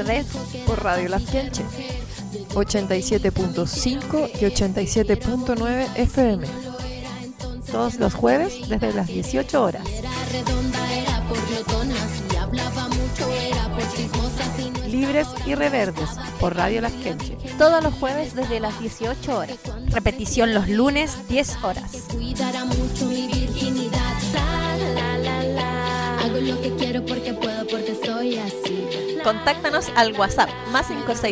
Reverdes por Radio Las Quenche 87.5 y 87.9 FM. Todos los jueves desde las 18 horas. Libres y Reverdes por Radio Las Quenche. todos los jueves desde las 18 horas. Repetición los lunes 10 horas. Hago lo que quiero porque puedo, porque soy así. Contáctanos al WhatsApp más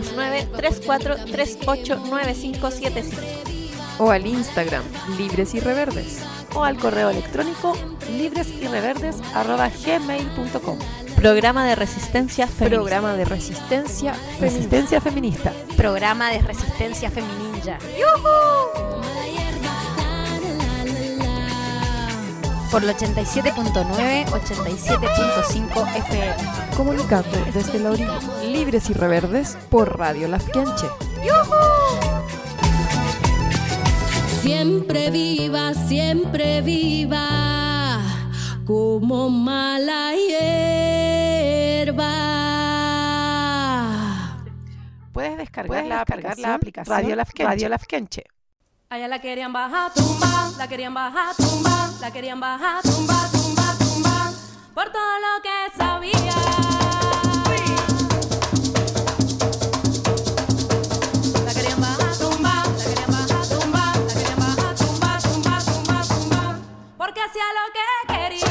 569-3438-9575. O al Instagram Libres y Reverdes. O al correo electrónico libresyreverdes@gmail.com. Programa de resistencia feminista. Programa de resistencia Resistencia feminista. Programa de resistencia feminilla. Por el 87.9, 87.5 FM. comunicando desde la orilla. Libres y Reverdes por Radio Las Quenche. Siempre viva, como mala hierba. Puedes descargar la aplicación Radio Las Quenche. Allá la querían bajar, tumba, la querían bajar, tumba, la querían bajar, tumba, tumba, tumba, por todo lo que sabía. La querían bajar, tumba, la querían bajar, tumba, la querían bajar, tumba, tumba, tumba, tumba, porque hacía lo que quería.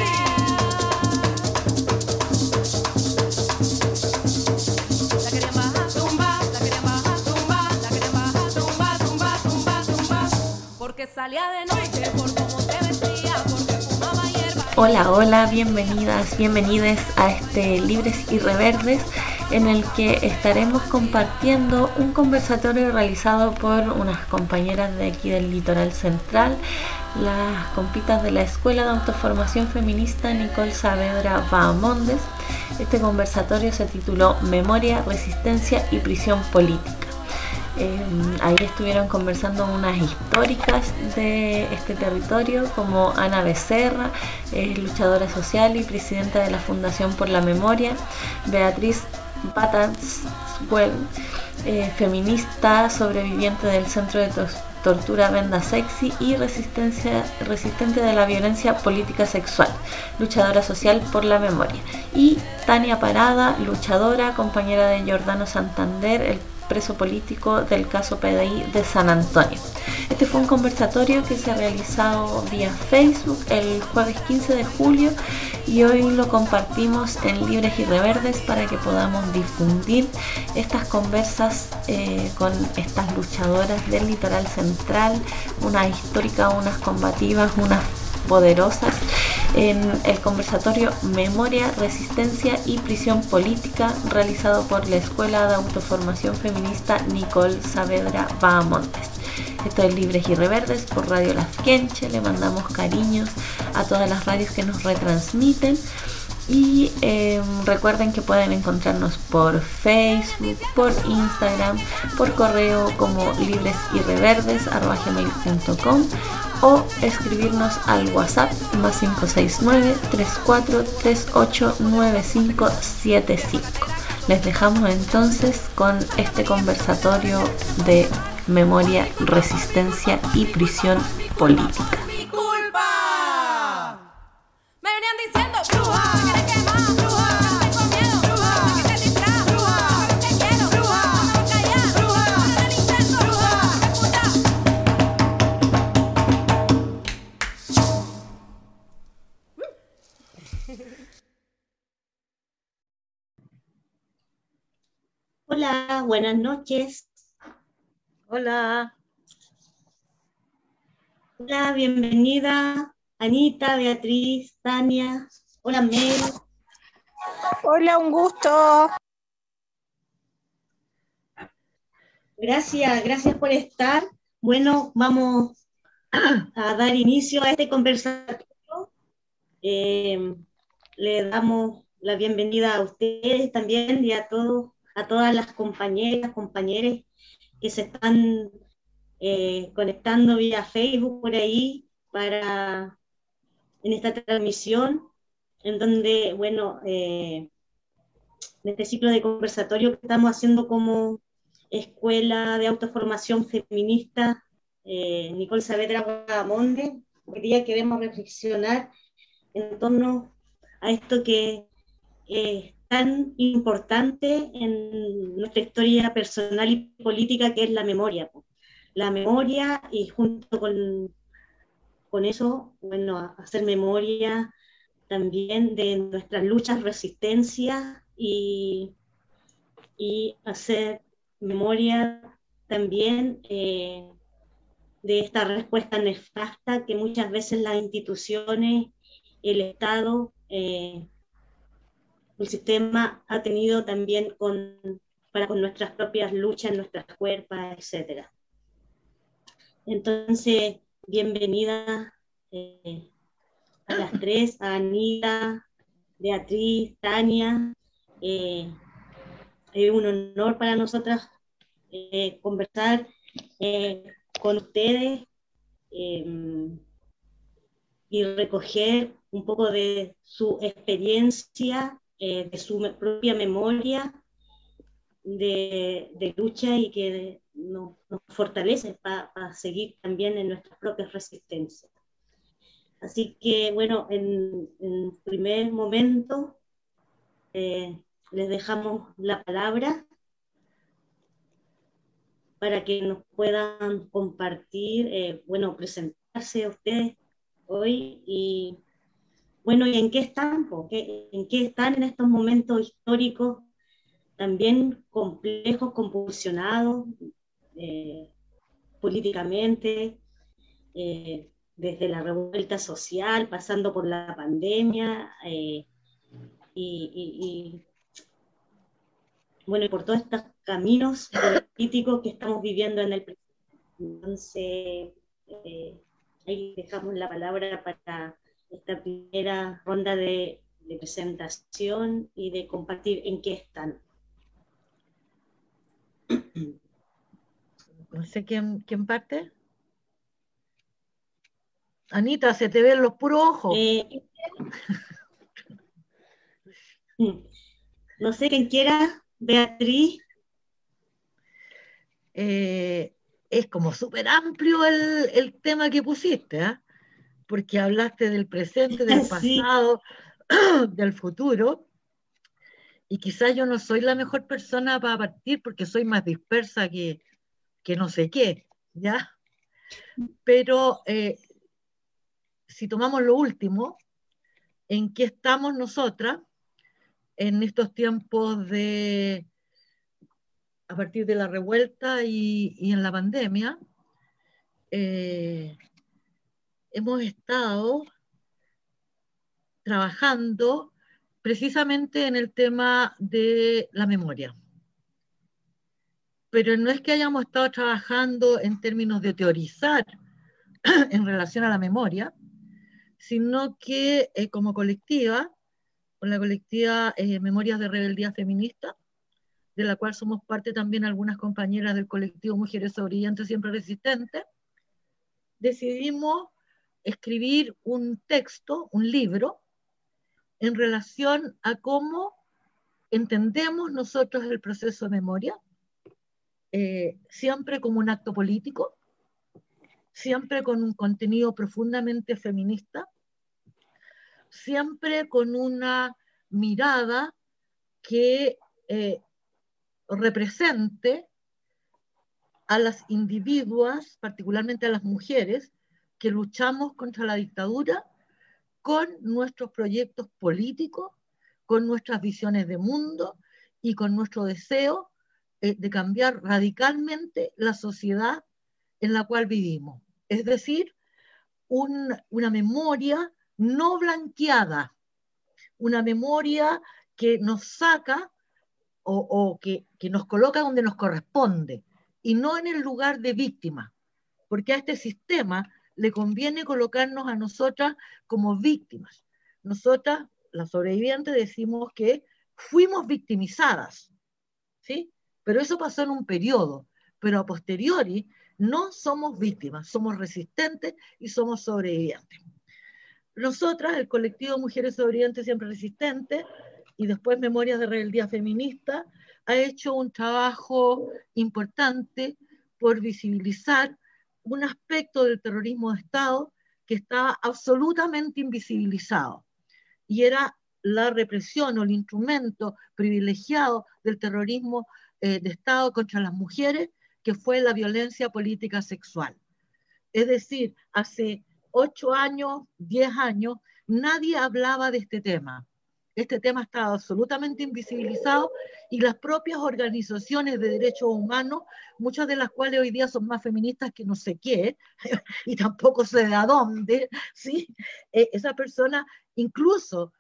La querían bajar, tumba, la querían bajar, tumba, la querían bajar, tumba, tumba, tumba, tumba, porque salía de noche, por cómo se vestía, porque fumaba hierba. Hola, bienvenides a este Libres y Reverdes, en el que estaremos compartiendo un conversatorio realizado por unas compañeras de aquí del Litoral Central, las compitas de la Escuela de Autoformación Feminista Nicole Saavedra Bahamondes. Este conversatorio se tituló Memoria, Resistencia y Prisión Política. Ahí estuvieron conversando unas históricas de este territorio, como Ana Becerra, luchadora social y presidenta de la Fundación por la Memoria; Beatriz Bataswell, feminista, sobreviviente del centro de tortura Venda Sexy y resistente de la violencia política sexual, luchadora social por la memoria; y Tania Parada, luchadora, compañera de Giordano Santander, el preso político del caso PDI de San Antonio. Este fue un conversatorio que se ha realizado vía Facebook el jueves 15 de julio y hoy lo compartimos en Libres y Reverdes para que podamos difundir estas conversas con estas luchadoras del Litoral Central, unas históricas, unas combativas, unas poderosas, en el conversatorio Memoria, Resistencia y Prisión Política, realizado por la Escuela de Autoformación Feminista Nicole Saavedra Bahamondes. Esto es Libres y Reverdes por Radio Las Quenche. Le mandamos cariños a todas las radios que nos retransmiten. Y recuerden que pueden encontrarnos por Facebook, por Instagram, por correo como libresyrreverdes@gmail.com o escribirnos al WhatsApp más 569-3438-9575. Les dejamos entonces con este conversatorio de memoria, resistencia y prisión política. Mi culpa. Me venían diciendo bruja, que te quema, bruja, tengo miedo, bruja, que te distrae, bruja, que te quiero, bruja, no callar, bruja, te intento, bruja, escucha. Hola, buenas noches. Hola. Hola, bienvenida Anita, Beatriz, Tania. Hola, Mel. Hola, un gusto. Gracias por estar. Bueno, vamos a dar inicio a este conversatorio. Le damos la bienvenida a ustedes también y a todas las compañeros que se están conectando vía Facebook por ahí en esta transmisión, en donde, bueno, este ciclo de conversatorio que estamos haciendo como Escuela de Autoformación Feminista Nicole Saavedra Guadamonde. Hoy día queremos reflexionar en torno a esto que es tan importante en nuestra historia personal y política, que es la memoria. La memoria, y junto con eso, bueno, hacer memoria también de nuestras luchas, resistencias, y hacer memoria también de esta respuesta nefasta que muchas veces las instituciones, el Estado, el sistema ha tenido también con nuestras propias luchas, nuestras cuerpos, etc. Entonces, bienvenida a las tres, a Anita, Beatriz, Tania. Es un honor para nosotras conversar con ustedes y recoger un poco de su experiencia, de su propia memoria de lucha, y que nos fortalece para seguir también en nuestras propias resistencias. Así que, bueno, en primer momento les dejamos la palabra para que nos puedan compartir, bueno, presentarse a ustedes hoy, y bueno, ¿y en qué están? ¿En qué están en estos momentos históricos también complejos, convulsionados políticamente, desde la revuelta social, pasando por la pandemia, bueno, y por todos estos caminos políticos que estamos viviendo en el presente? Entonces, ahí dejamos la palabra para esta primera ronda de presentación y de compartir en qué están. No sé quién parte. Anita, se te ven los puros ojos. No sé quién quiera. Beatriz. Es como súper amplio el tema que pusiste, ¿eh? Porque hablaste del presente, del pasado, sí, del futuro, y quizás yo no soy la mejor persona para partir porque soy más dispersa que no sé qué, ¿ya? Pero si tomamos lo último, ¿en qué estamos nosotras en estos tiempos a partir de la revuelta y en la pandemia? Hemos estado trabajando precisamente en el tema de la memoria. Pero no es que hayamos estado trabajando en términos de teorizar en relación a la memoria, sino que como colectiva, con la colectiva Memorias de Rebeldía Feminista, de la cual somos parte también algunas compañeras del colectivo Mujeres Sobrevivientes Siempre Resistentes, decidimos escribir un texto, un libro, en relación a cómo entendemos nosotros el proceso de memoria, siempre como un acto político, siempre con un contenido profundamente feminista, siempre con una mirada que represente a las individuas, particularmente a las mujeres, que luchamos contra la dictadura con nuestros proyectos políticos, con nuestras visiones de mundo y con nuestro deseo de cambiar radicalmente la sociedad en la cual vivimos. Es decir, una memoria no blanqueada, una memoria que nos saca o que nos coloca donde nos corresponde, y no en el lugar de víctima, porque a este sistema le conviene colocarnos a nosotras como víctimas. Nosotras, las sobrevivientes, decimos que fuimos victimizadas, ¿sí? Pero eso pasó en un periodo, pero a posteriori no somos víctimas, somos resistentes y somos sobrevivientes. Nosotras, el colectivo Mujeres Sobrevivientes Siempre Resistentes, y después Memorias de Rebeldía Feminista, ha hecho un trabajo importante por visibilizar un aspecto del terrorismo de Estado que estaba absolutamente invisibilizado, y era la represión o el instrumento privilegiado del terrorismo de Estado contra las mujeres, que fue la violencia política sexual. Es decir, hace 8 años, 10 años, nadie hablaba de este tema. Este tema estaba absolutamente invisibilizado, y las propias organizaciones de derechos humanos, muchas de las cuales hoy día son más feministas que no sé qué, y tampoco sé de a dónde, ¿sí? Esas personas incluso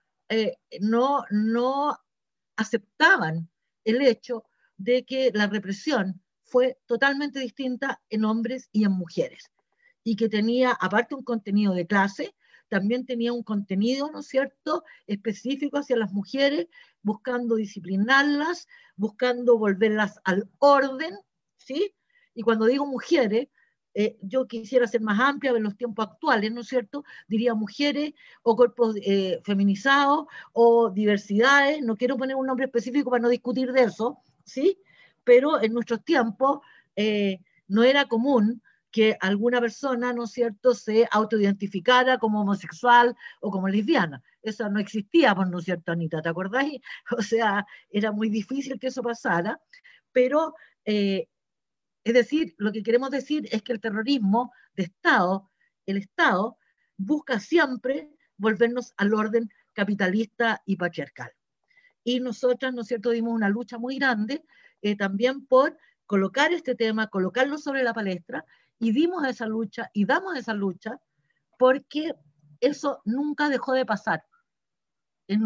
no aceptaban el hecho de que la represión fue totalmente distinta en hombres y en mujeres, y que tenía, aparte un contenido de clase, también tenía un contenido, ¿no es cierto?, específico hacia las mujeres, buscando disciplinarlas, buscando volverlas al orden, ¿sí? Y cuando digo mujeres, yo quisiera ser más amplia en los tiempos actuales, ¿no es cierto? Diría mujeres o cuerpos feminizados o diversidades, no quiero poner un nombre específico para no discutir de eso, ¿sí? Pero en nuestros tiempos no era común que alguna persona, ¿no es cierto?, se autoidentificara como homosexual o como lesbiana. Eso no existía, ¿no es cierto, Anita? ¿Te acordás? O sea, era muy difícil que eso pasara, pero, es decir, lo que queremos decir es que el terrorismo de Estado, el Estado, busca siempre volvernos al orden capitalista y patriarcal. Y nosotras, ¿no es cierto?, dimos una lucha muy grande también por colocar este tema, colocarlo sobre la palestra, y dimos esa lucha y damos esa lucha porque eso nunca dejó de pasar en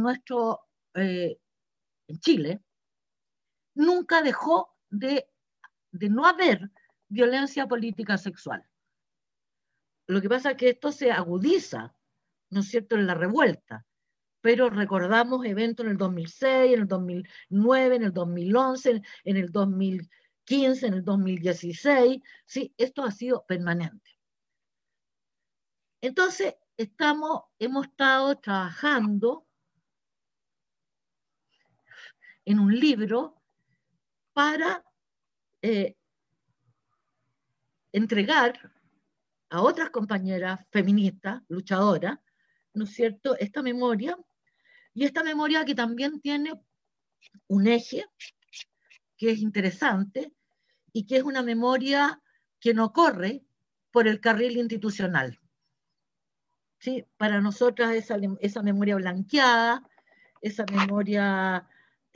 Chile, nunca dejó de no haber violencia política sexual. Lo que pasa es que esto se agudiza, ¿no es cierto?, en la revuelta, pero recordamos eventos en el 2006, en el 2009, en el 2011, en el 2015, en el 2016, sí, esto ha sido permanente. Entonces, hemos estado trabajando en un libro para entregar a otras compañeras feministas, luchadoras, ¿no es cierto?, esta memoria, y esta memoria que también tiene un eje que es interesante y que es una memoria que no corre por el carril institucional. ¿Sí? Para nosotras esa memoria blanqueada, esa memoria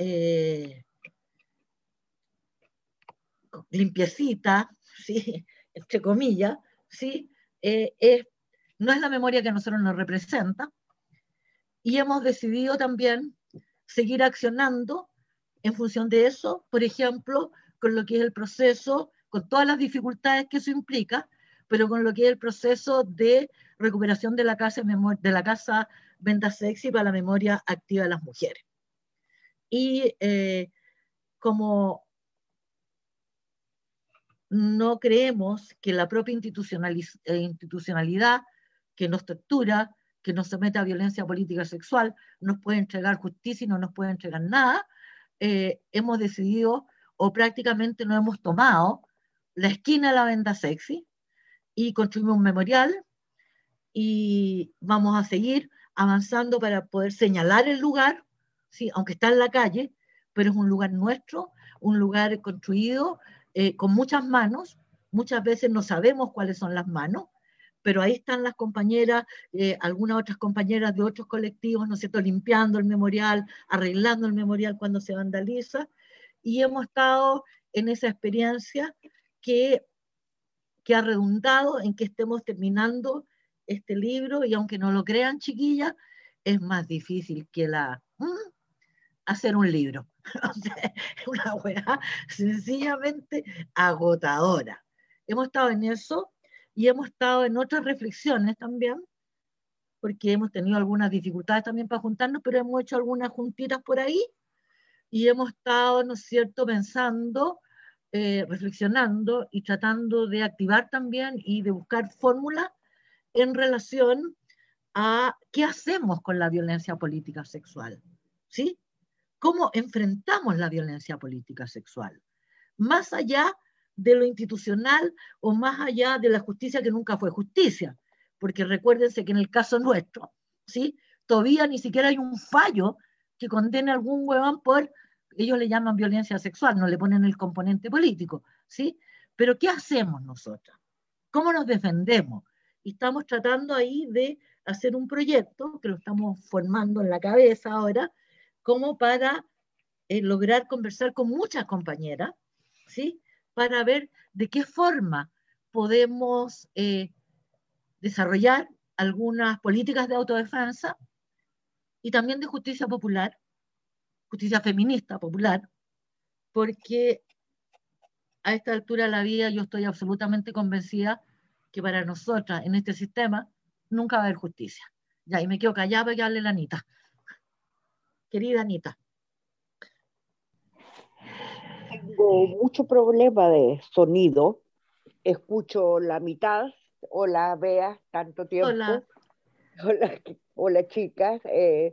limpiecita, ¿sí?, entre comillas, ¿sí?, no es la memoria que a nosotros nos representa, y hemos decidido también seguir accionando en función de eso, por ejemplo, con lo que es el proceso, con todas las dificultades que eso implica, pero con lo que es el proceso de recuperación de la casa Venda Sexy para la memoria activa de las mujeres. Y como no creemos que la propia institucionalidad que nos tortura, que nos somete a violencia política sexual, nos puede entregar justicia y no nos puede entregar nada, hemos decidido, o prácticamente no hemos tomado, la esquina de la Venda Sexy y construimos un memorial, y vamos a seguir avanzando para poder señalar el lugar, ¿sí?, aunque está en la calle, pero es un lugar nuestro, un lugar construido con muchas manos. Muchas veces no sabemos cuáles son las manos, pero ahí están las compañeras, algunas otras compañeras de otros colectivos, ¿no es cierto?, limpiando el memorial, arreglando el memorial cuando se vandaliza, y hemos estado en esa experiencia que ha redundado en que estemos terminando este libro, y aunque no lo crean, chiquillas, es más difícil que hacer un libro. O sea, es una weá sencillamente agotadora. Hemos estado en eso, y hemos estado en otras reflexiones también, porque hemos tenido algunas dificultades también para juntarnos, pero hemos hecho algunas juntitas por ahí, y hemos estado, ¿no es cierto?, pensando, reflexionando y tratando de activar también y de buscar fórmulas en relación a qué hacemos con la violencia política sexual, ¿sí? cómo enfrentamos la violencia política sexual, más allá de lo institucional o más allá de la justicia que nunca fue justicia, porque recuérdense que en el caso nuestro, ¿sí? Todavía ni siquiera hay un fallo que condene a algún huevón por, ellos le llaman violencia sexual, no le ponen el componente político, ¿sí? Pero ¿qué hacemos nosotros? ¿Cómo nos defendemos? Y estamos tratando ahí de hacer un proyecto, que lo estamos formando en la cabeza ahora, como para lograr conversar con muchas compañeras, ¿sí? Para ver de qué forma podemos desarrollar algunas políticas de autodefensa y también de justicia popular, justicia feminista popular, porque a esta altura de la vida yo estoy absolutamente convencida que para nosotras en este sistema nunca va a haber justicia. Ya, y me quedo callada para que hable la Anita. Querida Anita. Tengo mucho problema de sonido. Escucho la mitad. Hola, Bea, tanto tiempo. Hola. Hola chicas.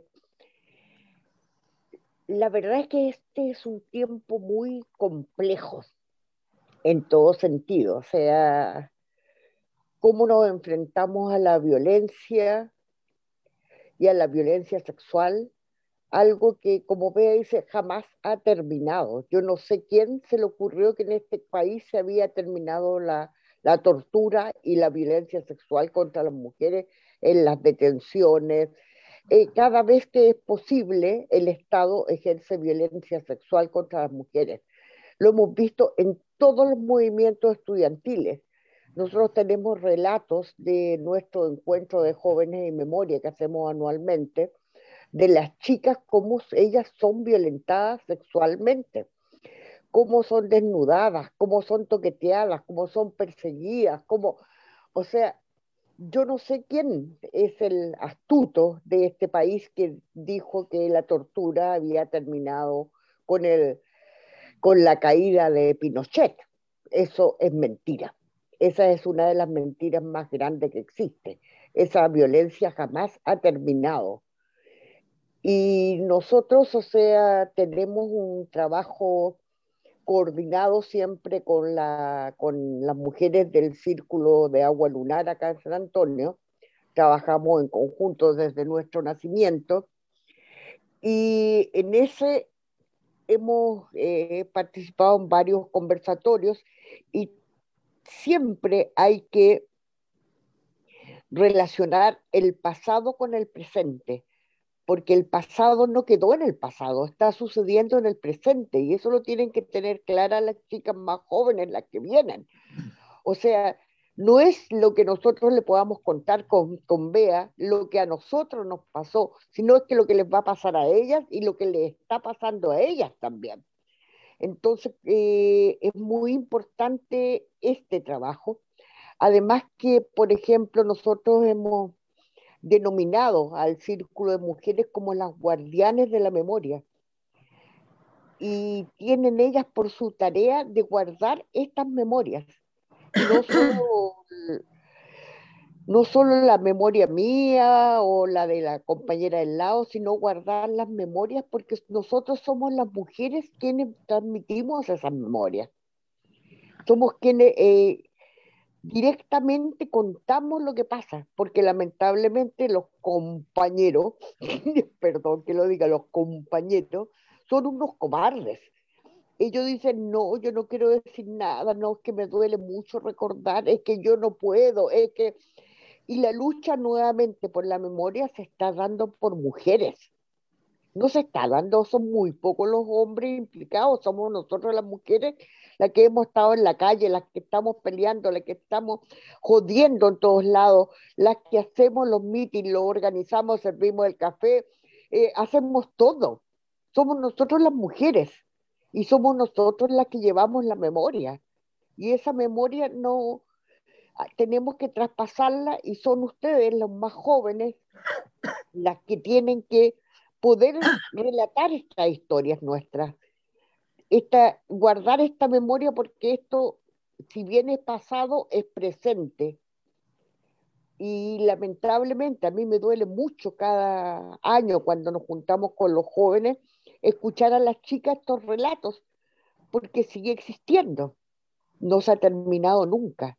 La verdad es que este es un tiempo muy complejo en todo sentido. O sea, cómo nos enfrentamos a la violencia y a la violencia sexual, algo que, como Bea dice, jamás ha terminado. Yo no sé quién se le ocurrió que en este país se había terminado la tortura y la violencia sexual contra las mujeres en las detenciones. Cada vez que es posible, el Estado ejerce violencia sexual contra las mujeres. Lo hemos visto en todos los movimientos estudiantiles. Nosotros tenemos relatos de nuestro encuentro de jóvenes en memoria que hacemos anualmente, de las chicas, cómo ellas son violentadas sexualmente, cómo son desnudadas, cómo son toqueteadas, cómo son perseguidas, o sea, yo no sé quién es el astuto de este país que dijo que la tortura había terminado con la caída de Pinochet. Eso es mentira. Esa es una de las mentiras más grandes que existe. Esa violencia jamás ha terminado. Y nosotros, o sea, tenemos un trabajo coordinado siempre con las mujeres del Círculo de Agua Lunar acá en San Antonio. Trabajamos en conjunto desde nuestro nacimiento. Y en ese hemos participado en varios conversatorios y siempre hay que relacionar el pasado con el presente, porque el pasado no quedó en el pasado, está sucediendo en el presente y eso lo tienen que tener claras las chicas más jóvenes, las que vienen. O sea, no es lo que nosotros le podamos contar con Bea, lo que a nosotros nos pasó, sino es que lo que les va a pasar a ellas y lo que les está pasando a ellas también. Entonces, es muy importante este trabajo. Además que, por ejemplo, nosotros hemos denominado al Círculo de Mujeres como las guardianes de la memoria. Y tienen ellas por su tarea de guardar estas memorias. Y no solo la memoria mía o la de la compañera del lado, sino guardar las memorias porque nosotros somos las mujeres quienes transmitimos esas memorias. Somos quienes directamente contamos lo que pasa, porque lamentablemente los compañeros, perdón que lo diga, los compañeros, son unos cobardes. Ellos dicen, no, yo no quiero decir nada, no, es que me duele mucho recordar, es que yo no puedo, es que... Y la lucha nuevamente por la memoria se está dando por mujeres. No se está dando, son muy pocos los hombres implicados, somos nosotros las mujeres las que hemos estado en la calle, las que estamos peleando, las que estamos jodiendo en todos lados, las que hacemos los mítines, los organizamos, servimos el café, hacemos todo. Somos nosotros las mujeres y somos nosotros las que llevamos la memoria. Y esa memoria no tenemos que traspasarla y son ustedes, los más jóvenes, las que tienen que poder relatar estas historias nuestras, guardar esta memoria porque esto, si bien es pasado, es presente. Y lamentablemente a mí me duele mucho cada año cuando nos juntamos con los jóvenes escuchar a las chicas estos relatos, porque sigue existiendo, no se ha terminado nunca.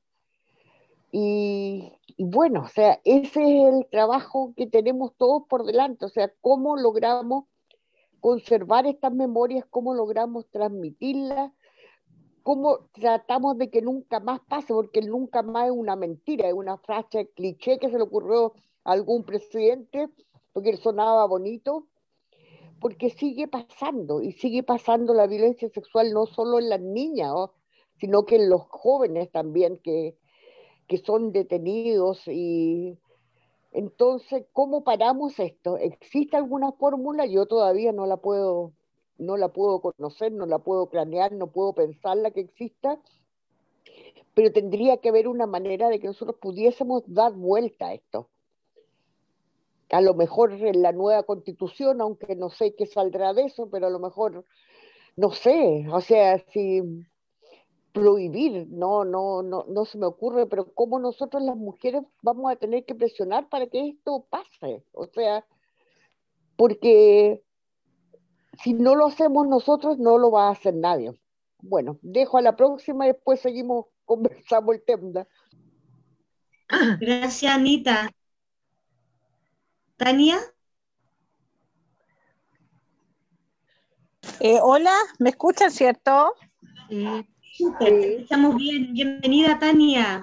Y bueno, o sea, ese es el trabajo que tenemos todos por delante, o sea, cómo logramos conservar estas memorias, cómo logramos transmitirlas, cómo tratamos de que nunca más pase, porque el nunca más es una mentira, es una frase cliché que se le ocurrió a algún presidente, porque sonaba bonito, porque sigue pasando, y sigue pasando la violencia sexual no solo en las niñas, ¿no?, sino que en los jóvenes también que son detenidos. Y entonces, ¿cómo paramos esto? ¿Existe alguna fórmula? Yo todavía no la puedo conocer, no la puedo planear, no puedo pensarla que exista, pero tendría que haber una manera de que nosotros pudiésemos dar vuelta a esto. A lo mejor en la nueva constitución, aunque no sé qué saldrá de eso, pero a lo mejor, no sé, o sea, si prohibir, no se me ocurre, pero cómo nosotros las mujeres vamos a tener que presionar para que esto pase, o sea, porque si no lo hacemos nosotros, no lo va a hacer nadie. Bueno, dejo a la próxima y después seguimos conversando el tema. Gracias, Anita. Tania. Hola, ¿me escuchan, cierto? Súper, te escuchamos bien. Bienvenida, Tania.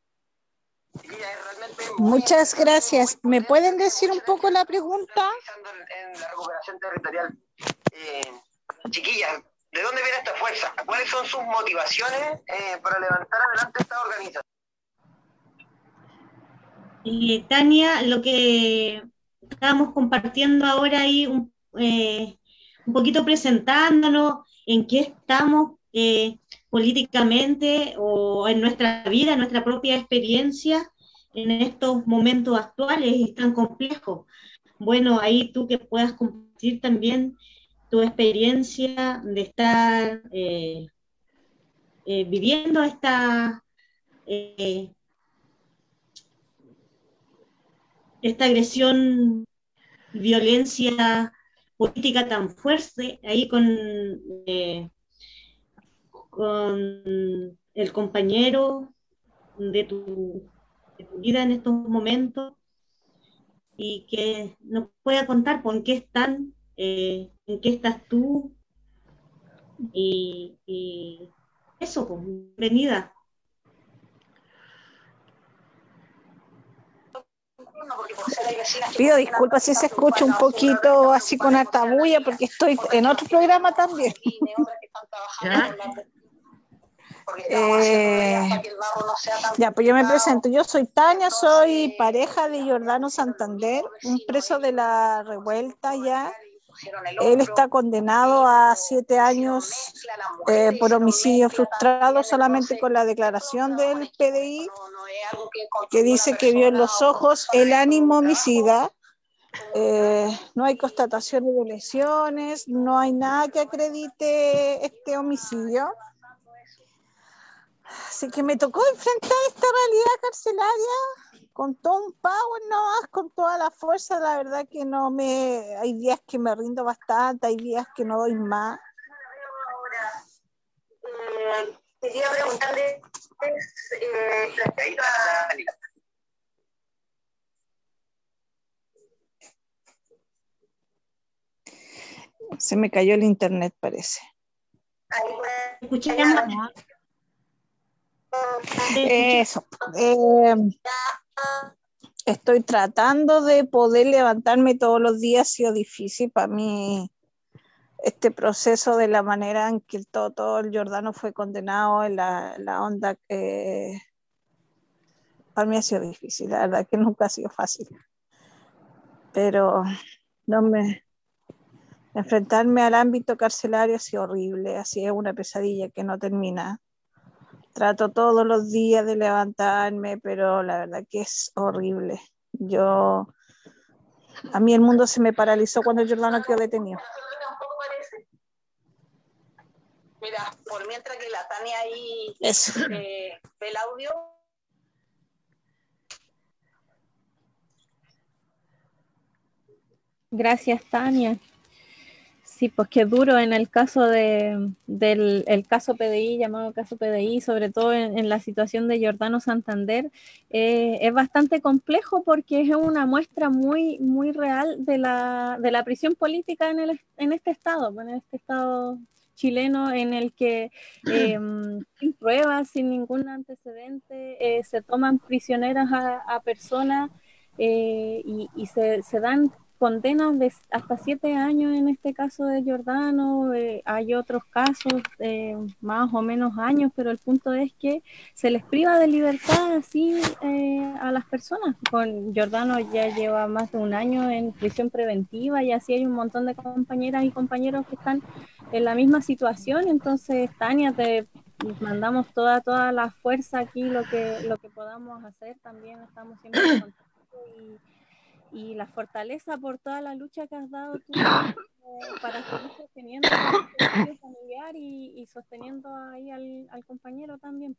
Muchas gracias. ¿Me pueden decir un poco la pregunta? En la recuperación territorial. Chiquillas, ¿de dónde viene esta fuerza? ¿Cuáles son sus motivaciones para levantar adelante esta organización? Tania, lo que estábamos compartiendo ahora ahí, un poquito presentándonos en qué estamos políticamente o en nuestra vida, en nuestra propia experiencia en estos momentos actuales y tan complejos. Bueno, ahí tú que puedas compartir también tu experiencia de estar viviendo esta agresión, violencia política tan fuerte, ahí con el compañero de tu vida en estos momentos, y que nos pueda contar por qué están, en qué estás tú, y eso, pues, bienvenida. Pido disculpas si se escucha un poquito así con harta bulla, porque estoy en otro programa también. Ya, pues yo me presento. Yo soy Tania, soy pareja de Giordano Santander, un preso de la revuelta ya. Él está condenado a 7 años por homicidio frustrado, solamente con la declaración del PDI, que dice que vio en los ojos el ánimo homicida. No hay constataciones de lesiones, no hay nada que acredite este homicidio. Así que me tocó enfrentar esta realidad carcelaria con todo un power nomás, con toda la fuerza. La verdad que hay días que me rindo bastante, hay días que no doy más. Quería preguntarle se me cayó el internet, parece. Eso. Estoy tratando de poder levantarme todos los días. Ha sido difícil para mí este proceso, de la manera en que todo el Giordano fue condenado, en la onda. Para mí ha sido difícil, la verdad que nunca ha sido fácil, pero enfrentarme al ámbito carcelario ha sido horrible, así es una pesadilla que no termina. Trato todos los días de levantarme, pero la verdad que es horrible. A mí el mundo se me paralizó cuando Giordano quedó detenido. Mira, por mientras que la Tania ahí ve el audio. Gracias, Tania. Sí, pues qué duro en el caso del el caso PDI, llamado caso PDI, sobre todo en la situación de Giordano Santander, es bastante complejo porque es una muestra muy, muy real de la prisión política en este estado, en este estado chileno en el que sin pruebas, sin ningún antecedente, se toman prisioneras a personas y se dan condenas de hasta 7 años en este caso de Giordano. Hay otros casos más o menos años, pero el punto es que se les priva de libertad así a las personas. Con Giordano ya lleva más de 1 año en prisión preventiva y así hay un montón de compañeras y compañeros que están en la misma situación. Entonces, Tania, te mandamos toda la fuerza aquí, lo que podamos hacer. También estamos siempre en contacto y la fortaleza por toda la lucha que has dado tú para seguir sosteniendo el núcleo familiar y sosteniendo ahí al compañero también.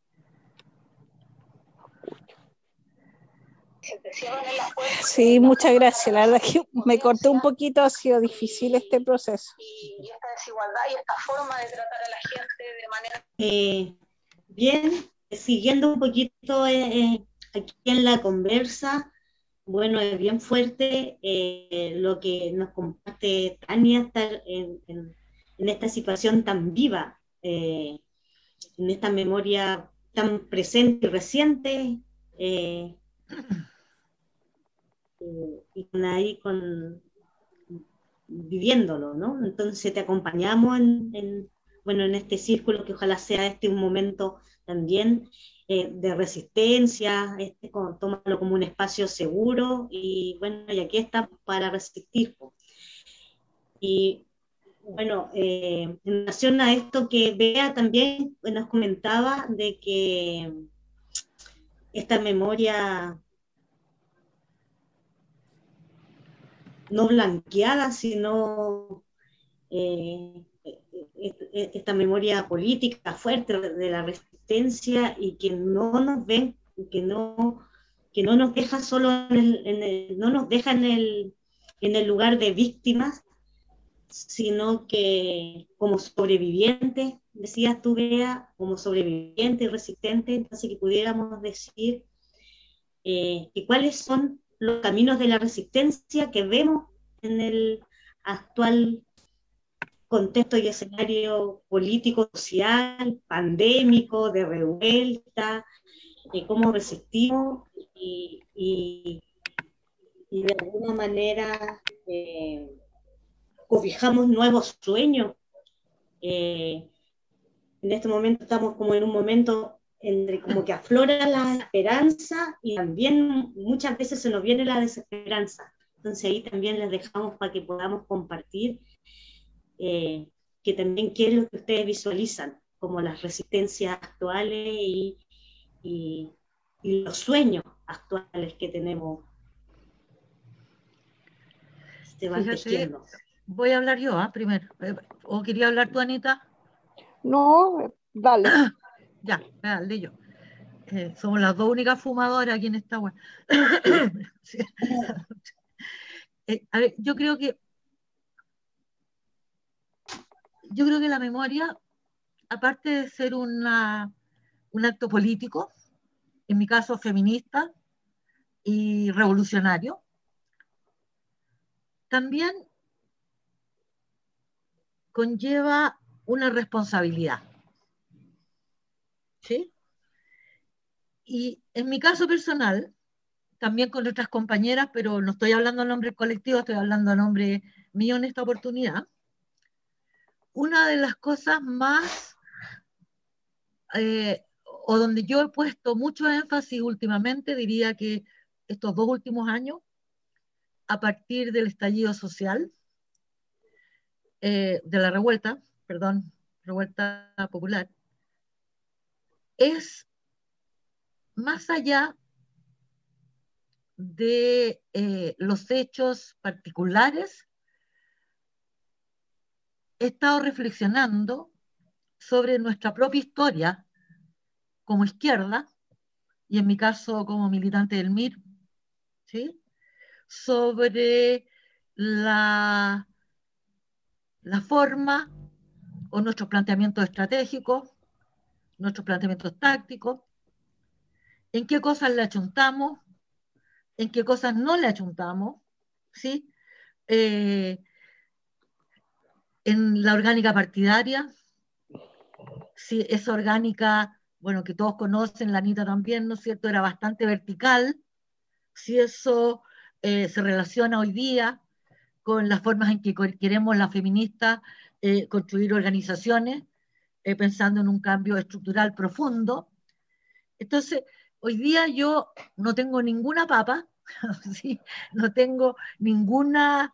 Sí, muchas gracias. La verdad es que me corté un poquito, ha sido difícil este proceso. Y esta desigualdad y esta forma de tratar a la gente de manera... Bien, siguiendo un poquito aquí en la conversa, bueno, es bien fuerte lo que nos comparte Tania, estar en esta situación tan viva, en esta memoria tan presente y reciente, y viviéndolo, ¿no? Entonces te acompañamos bueno, en este círculo, que ojalá sea un momento también de resistencia, tómalo como un espacio seguro, y bueno, y aquí estamos para resistir. Y bueno, en relación a esto que Bea también nos comentaba, de que esta memoria no blanqueada, sino esta memoria política fuerte de la resistencia, y que no nos ven, que no nos deja solo no nos deja en el lugar de víctimas, sino que como sobrevivientes, decías tú, Bea, como sobrevivientes y resistentes. Entonces, que pudiéramos decir que cuáles son los caminos de la resistencia que vemos en el actual contexto y escenario político, social, pandémico, de revuelta, cómo resistimos y de alguna manera cobijamos nuevos sueños. En este momento estamos como en un momento entre como que aflora la esperanza y también muchas veces se nos viene la desesperanza. Entonces ahí también les dejamos para que podamos compartir que también qué es lo que ustedes visualizan como las resistencias actuales y los sueños actuales que tenemos. Se van tejiendo. Voy a hablar yo, primero. ¿O quería hablar tú, Anita? No, dale. Ya, dale yo. Somos las dos únicas fumadoras aquí en esta web. Sí. A ver, yo creo que la memoria, aparte de ser un acto político, en mi caso feminista y revolucionario, también conlleva una responsabilidad. ¿Sí? Y en mi caso personal, también con otras compañeras, pero no estoy hablando en nombre colectivo, estoy hablando en nombre mío en esta oportunidad, una de las cosas más, o donde yo he puesto mucho énfasis últimamente, diría que estos 2 últimos años, a partir del estallido social, de la revuelta popular, es más allá de los hechos particulares. He estado reflexionando sobre nuestra propia historia como izquierda, y en mi caso como militante del MIR, ¿sí? Sobre la la forma o nuestros planteamientos estratégicos, nuestros planteamientos tácticos, en qué cosas le achuntamos, en qué cosas no le achuntamos, ¿sí? En la orgánica partidaria, si esa orgánica, bueno, que todos conocen, la Anita también, ¿no es cierto?, era bastante vertical, si eso se relaciona hoy día con las formas en que queremos las feministas construir organizaciones, pensando en un cambio estructural profundo. Entonces, hoy día yo no tengo ninguna papa, ¿sí? No tengo ninguna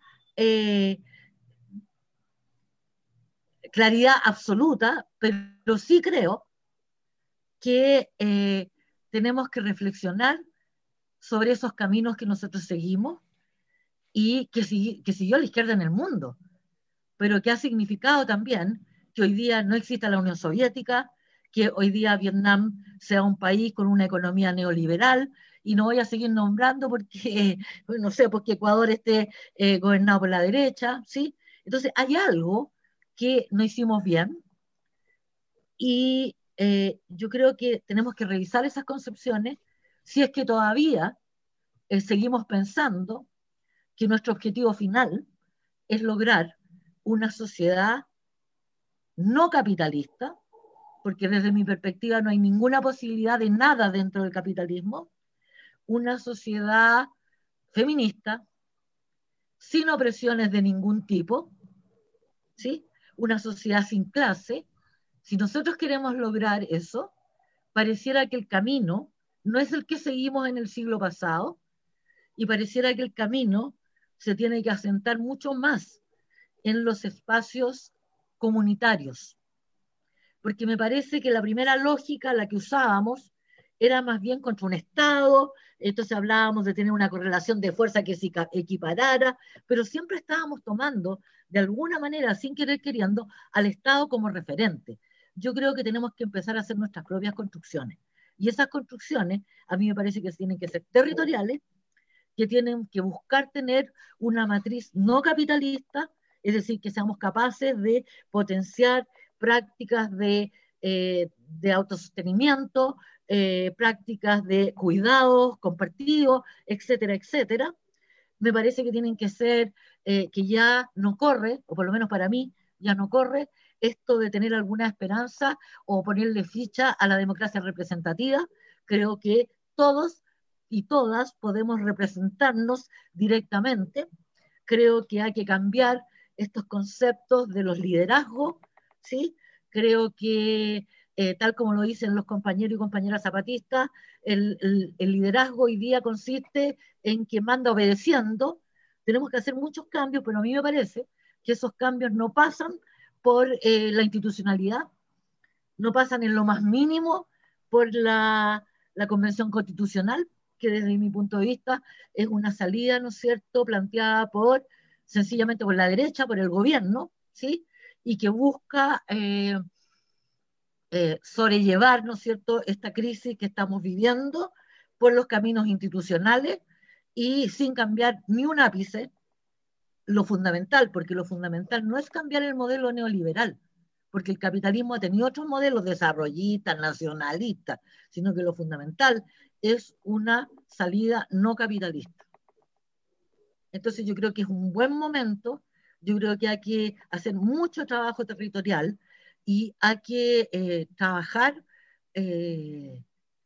claridad absoluta, pero sí creo que tenemos que reflexionar sobre esos caminos que nosotros seguimos y que siguió la izquierda en el mundo, pero que ha significado también que hoy día no exista la Unión Soviética, que hoy día Vietnam sea un país con una economía neoliberal, y no voy a seguir nombrando porque, no sé, porque Ecuador esté gobernado por la derecha, ¿sí? Entonces hay algo que no hicimos bien, y yo creo que tenemos que revisar esas concepciones si es que todavía seguimos pensando que nuestro objetivo final es lograr una sociedad no capitalista, porque desde mi perspectiva no hay ninguna posibilidad de nada dentro del capitalismo, una sociedad feminista, sin opresiones de ningún tipo, ¿sí? Una sociedad sin clase. Si nosotros queremos lograr eso, pareciera que el camino no es el que seguimos en el siglo pasado, y pareciera que el camino se tiene que asentar mucho más en los espacios comunitarios, porque me parece que la primera lógica, la que usábamos, era más bien contra un Estado. Entonces hablábamos de tener una correlación de fuerza que se equiparara, pero siempre estábamos tomando, de alguna manera, sin querer queriendo, al Estado como referente. Yo creo que tenemos que empezar a hacer nuestras propias construcciones, y esas construcciones a mí me parece que tienen que ser territoriales, que tienen que buscar tener una matriz no capitalista, es decir, que seamos capaces de potenciar prácticas de autosostenimiento, prácticas de cuidados compartidos, etcétera, etcétera. Me parece que tienen que ser, que ya no corre, o por lo menos para mí, ya no corre esto de tener alguna esperanza o ponerle ficha a la democracia representativa. Creo que todos y todas podemos representarnos directamente. Creo que hay que cambiar estos conceptos de los liderazgos, ¿sí? Creo que, tal como lo dicen los compañeros y compañeras zapatistas, el liderazgo hoy día consiste en que manda obedeciendo. Tenemos que hacer muchos cambios, pero a mí me parece que esos cambios no pasan por la institucionalidad, no pasan en lo más mínimo por la Convención Constitucional, que desde mi punto de vista es una salida, ¿no es cierto?, planteada sencillamente por la derecha, por el gobierno, ¿sí?, y que busca sobrellevar, ¿no es cierto?, esta crisis que estamos viviendo por los caminos institucionales y sin cambiar ni un ápice lo fundamental, porque lo fundamental no es cambiar el modelo neoliberal, porque el capitalismo ha tenido otros modelos desarrollistas, nacionalistas, sino que lo fundamental es una salida no capitalista. Entonces yo creo que es un buen momento, yo creo que hay que hacer mucho trabajo territorial y hay que trabajar en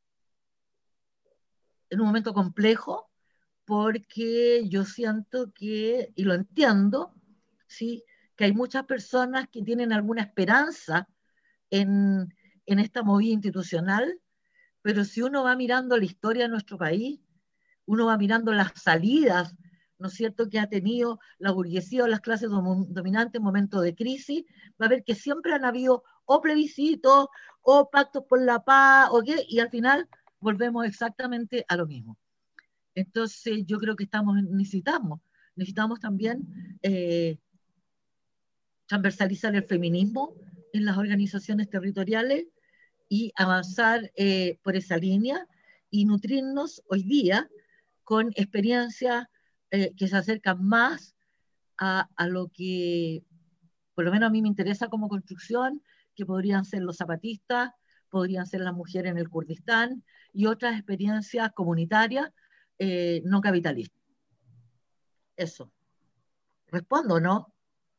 un momento complejo, porque yo siento que, y lo entiendo, ¿sí?, que hay muchas personas que tienen alguna esperanza en esta movida institucional, pero si uno va mirando la historia de nuestro país, uno va mirando las salidas, ¿no es cierto?, que ha tenido la burguesía o las clases dominantes en momentos de crisis, va a ver que siempre han habido o plebiscitos, o pactos por la paz, y al final volvemos exactamente a lo mismo. Entonces yo creo que necesitamos también transversalizar el feminismo en las organizaciones territoriales y avanzar por esa línea y nutrirnos hoy día con experiencias que se acercan más a lo que por lo menos a mí me interesa como construcción, que podrían ser los zapatistas, podrían ser las mujeres en el Kurdistán y otras experiencias comunitarias no capitalistas. Eso. ¿Respondo, no?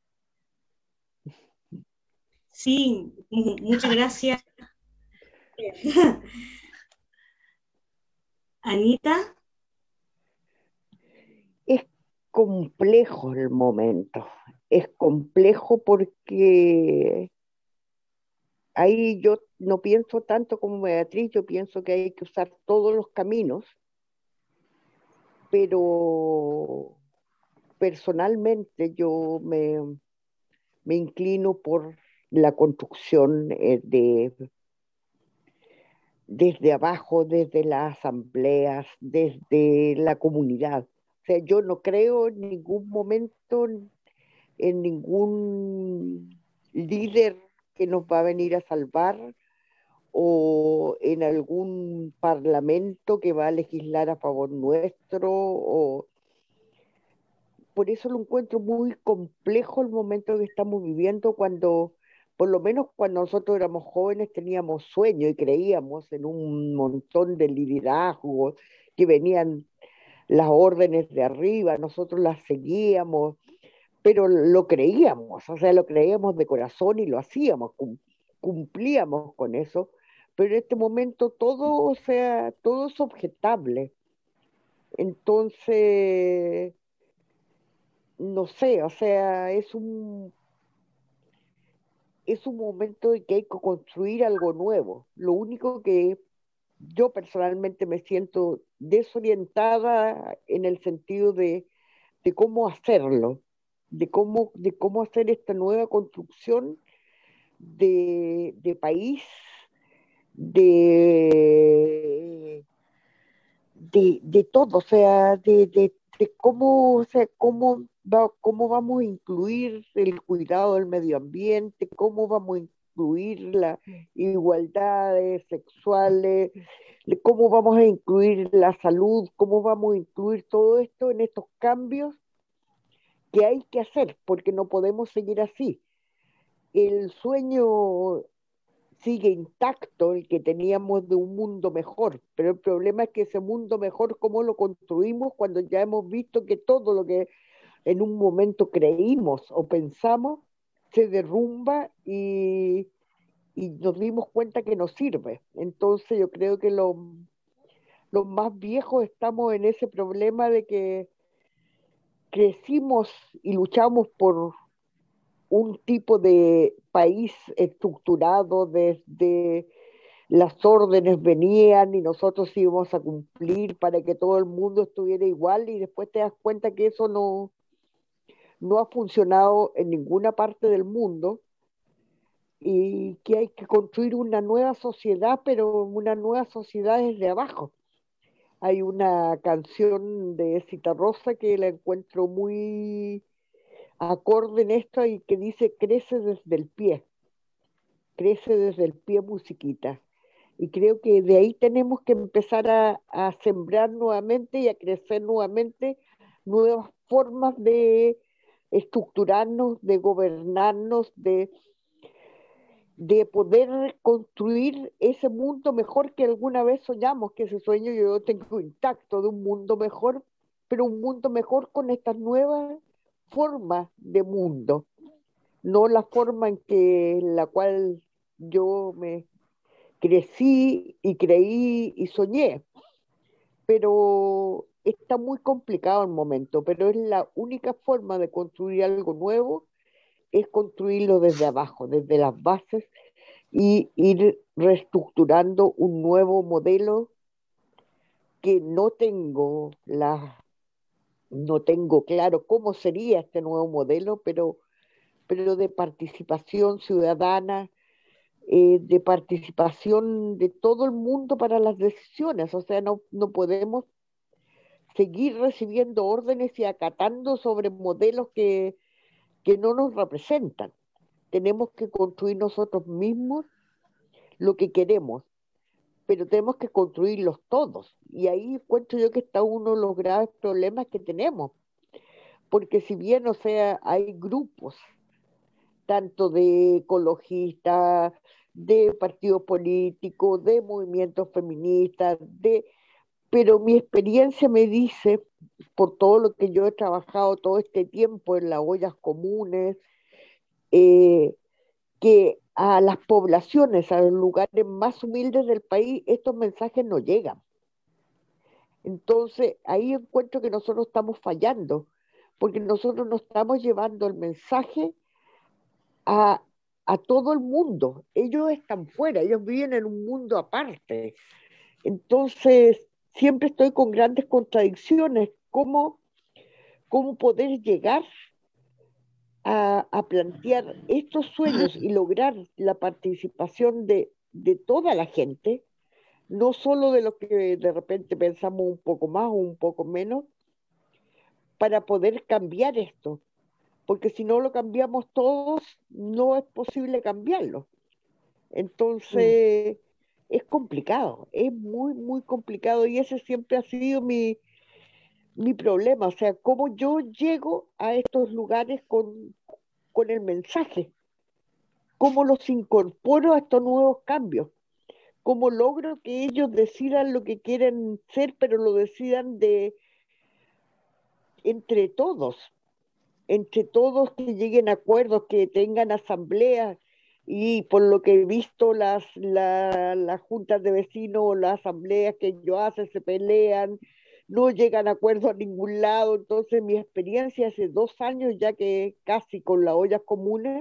Sí, muchas gracias. Anita. Es complejo el momento, es complejo porque ahí yo no pienso tanto como Beatriz, yo pienso que hay que usar todos los caminos, pero personalmente yo me inclino por la construcción desde abajo, desde las asambleas, desde la comunidad. O sea, yo no creo en ningún momento en ningún líder que nos va a venir a salvar o en algún parlamento que va a legislar a favor nuestro. Por eso lo encuentro muy complejo el momento que estamos viviendo cuando, por lo menos cuando nosotros éramos jóvenes, teníamos sueño y creíamos en un montón de liderazgos que venían las órdenes de arriba, nosotros las seguíamos, pero lo creíamos, o sea, lo creíamos de corazón y lo hacíamos, cumplíamos con eso, pero en este momento todo, o sea, todo es objetable. Entonces, no sé, o sea, es un momento en que hay que construir algo nuevo. Lo único que yo personalmente me siento desorientada en el sentido de cómo hacerlo, de cómo hacer esta nueva construcción de país, de todo, o sea, de cómo, o sea, cómo vamos a incluir el cuidado del medio ambiente, cómo vamos a incluir las igualdades sexuales, cómo vamos a incluir la salud, cómo vamos a incluir todo esto en estos cambios que hay que hacer, porque no podemos seguir así. El sueño sigue intacto, el que teníamos de un mundo mejor, pero el problema es que ese mundo mejor, ¿cómo lo construimos cuando ya hemos visto que todo lo que en un momento creímos o pensamos se derrumba y nos dimos cuenta que no sirve? Entonces yo creo que los más viejos estamos en ese problema de que crecimos y luchamos por un tipo de país estructurado desde las órdenes venían y nosotros íbamos a cumplir para que todo el mundo estuviera igual y después te das cuenta que eso no ha funcionado en ninguna parte del mundo y que hay que construir una nueva sociedad, pero una nueva sociedad desde abajo. Hay una canción de Citarrosa que la encuentro muy acorde en esto y que dice crece desde el pie musiquita. Y creo que de ahí tenemos que empezar a sembrar nuevamente y a crecer nuevamente nuevas formas de estructurarnos, de gobernarnos, de poder construir ese mundo mejor que alguna vez soñamos, que ese sueño yo lo tengo intacto de un mundo mejor, pero un mundo mejor con estas nuevas formas de mundo, no la forma en la cual yo me crecí y creí y soñé, pero está muy complicado el momento, pero es la única forma de construir algo nuevo, es construirlo desde abajo, desde las bases y ir reestructurando un nuevo modelo que no tengo claro cómo sería este nuevo modelo, pero de participación ciudadana, de participación de todo el mundo para las decisiones. O sea, no podemos seguir recibiendo órdenes y acatando sobre modelos que no nos representan. Tenemos que construir nosotros mismos lo que queremos, pero tenemos que construirlos todos. Y ahí encuentro yo que está uno de los graves problemas que tenemos. Porque si bien, o sea, hay grupos tanto de ecologistas, de partidos políticos, de movimientos feministas, pero mi experiencia me dice, por todo lo que yo he trabajado todo este tiempo en las ollas comunes, que a las poblaciones, a los lugares más humildes del país, estos mensajes no llegan. Entonces, ahí encuentro que nosotros estamos fallando, porque nosotros no estamos llevando el mensaje a todo el mundo. Ellos están fuera, ellos viven en un mundo aparte. Entonces, siempre estoy con grandes contradicciones. ¿Cómo poder llegar a plantear estos sueños y lograr la participación de toda la gente, no solo de los que de repente pensamos un poco más o un poco menos, para poder cambiar esto? Porque si no lo cambiamos todos, no es posible cambiarlo. Entonces, es complicado, es muy, muy complicado, y ese siempre ha sido mi problema. O sea, cómo yo llego a estos lugares con el mensaje, cómo los incorporo a estos nuevos cambios, cómo logro que ellos decidan lo que quieren ser, pero lo decidan entre todos que lleguen a acuerdos, que tengan asambleas. Y por lo que he visto, las juntas de vecinos, las asambleas que ellos hacen, se pelean, no llegan a acuerdo a ningún lado. Entonces mi experiencia hace 2 años ya que casi con las ollas comunes,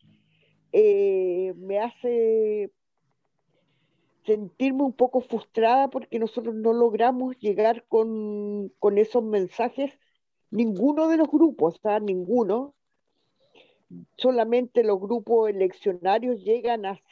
me hace sentirme un poco frustrada porque nosotros no logramos llegar con esos mensajes, ninguno de los grupos, ninguno. Solamente los grupos eleccionarios llegan a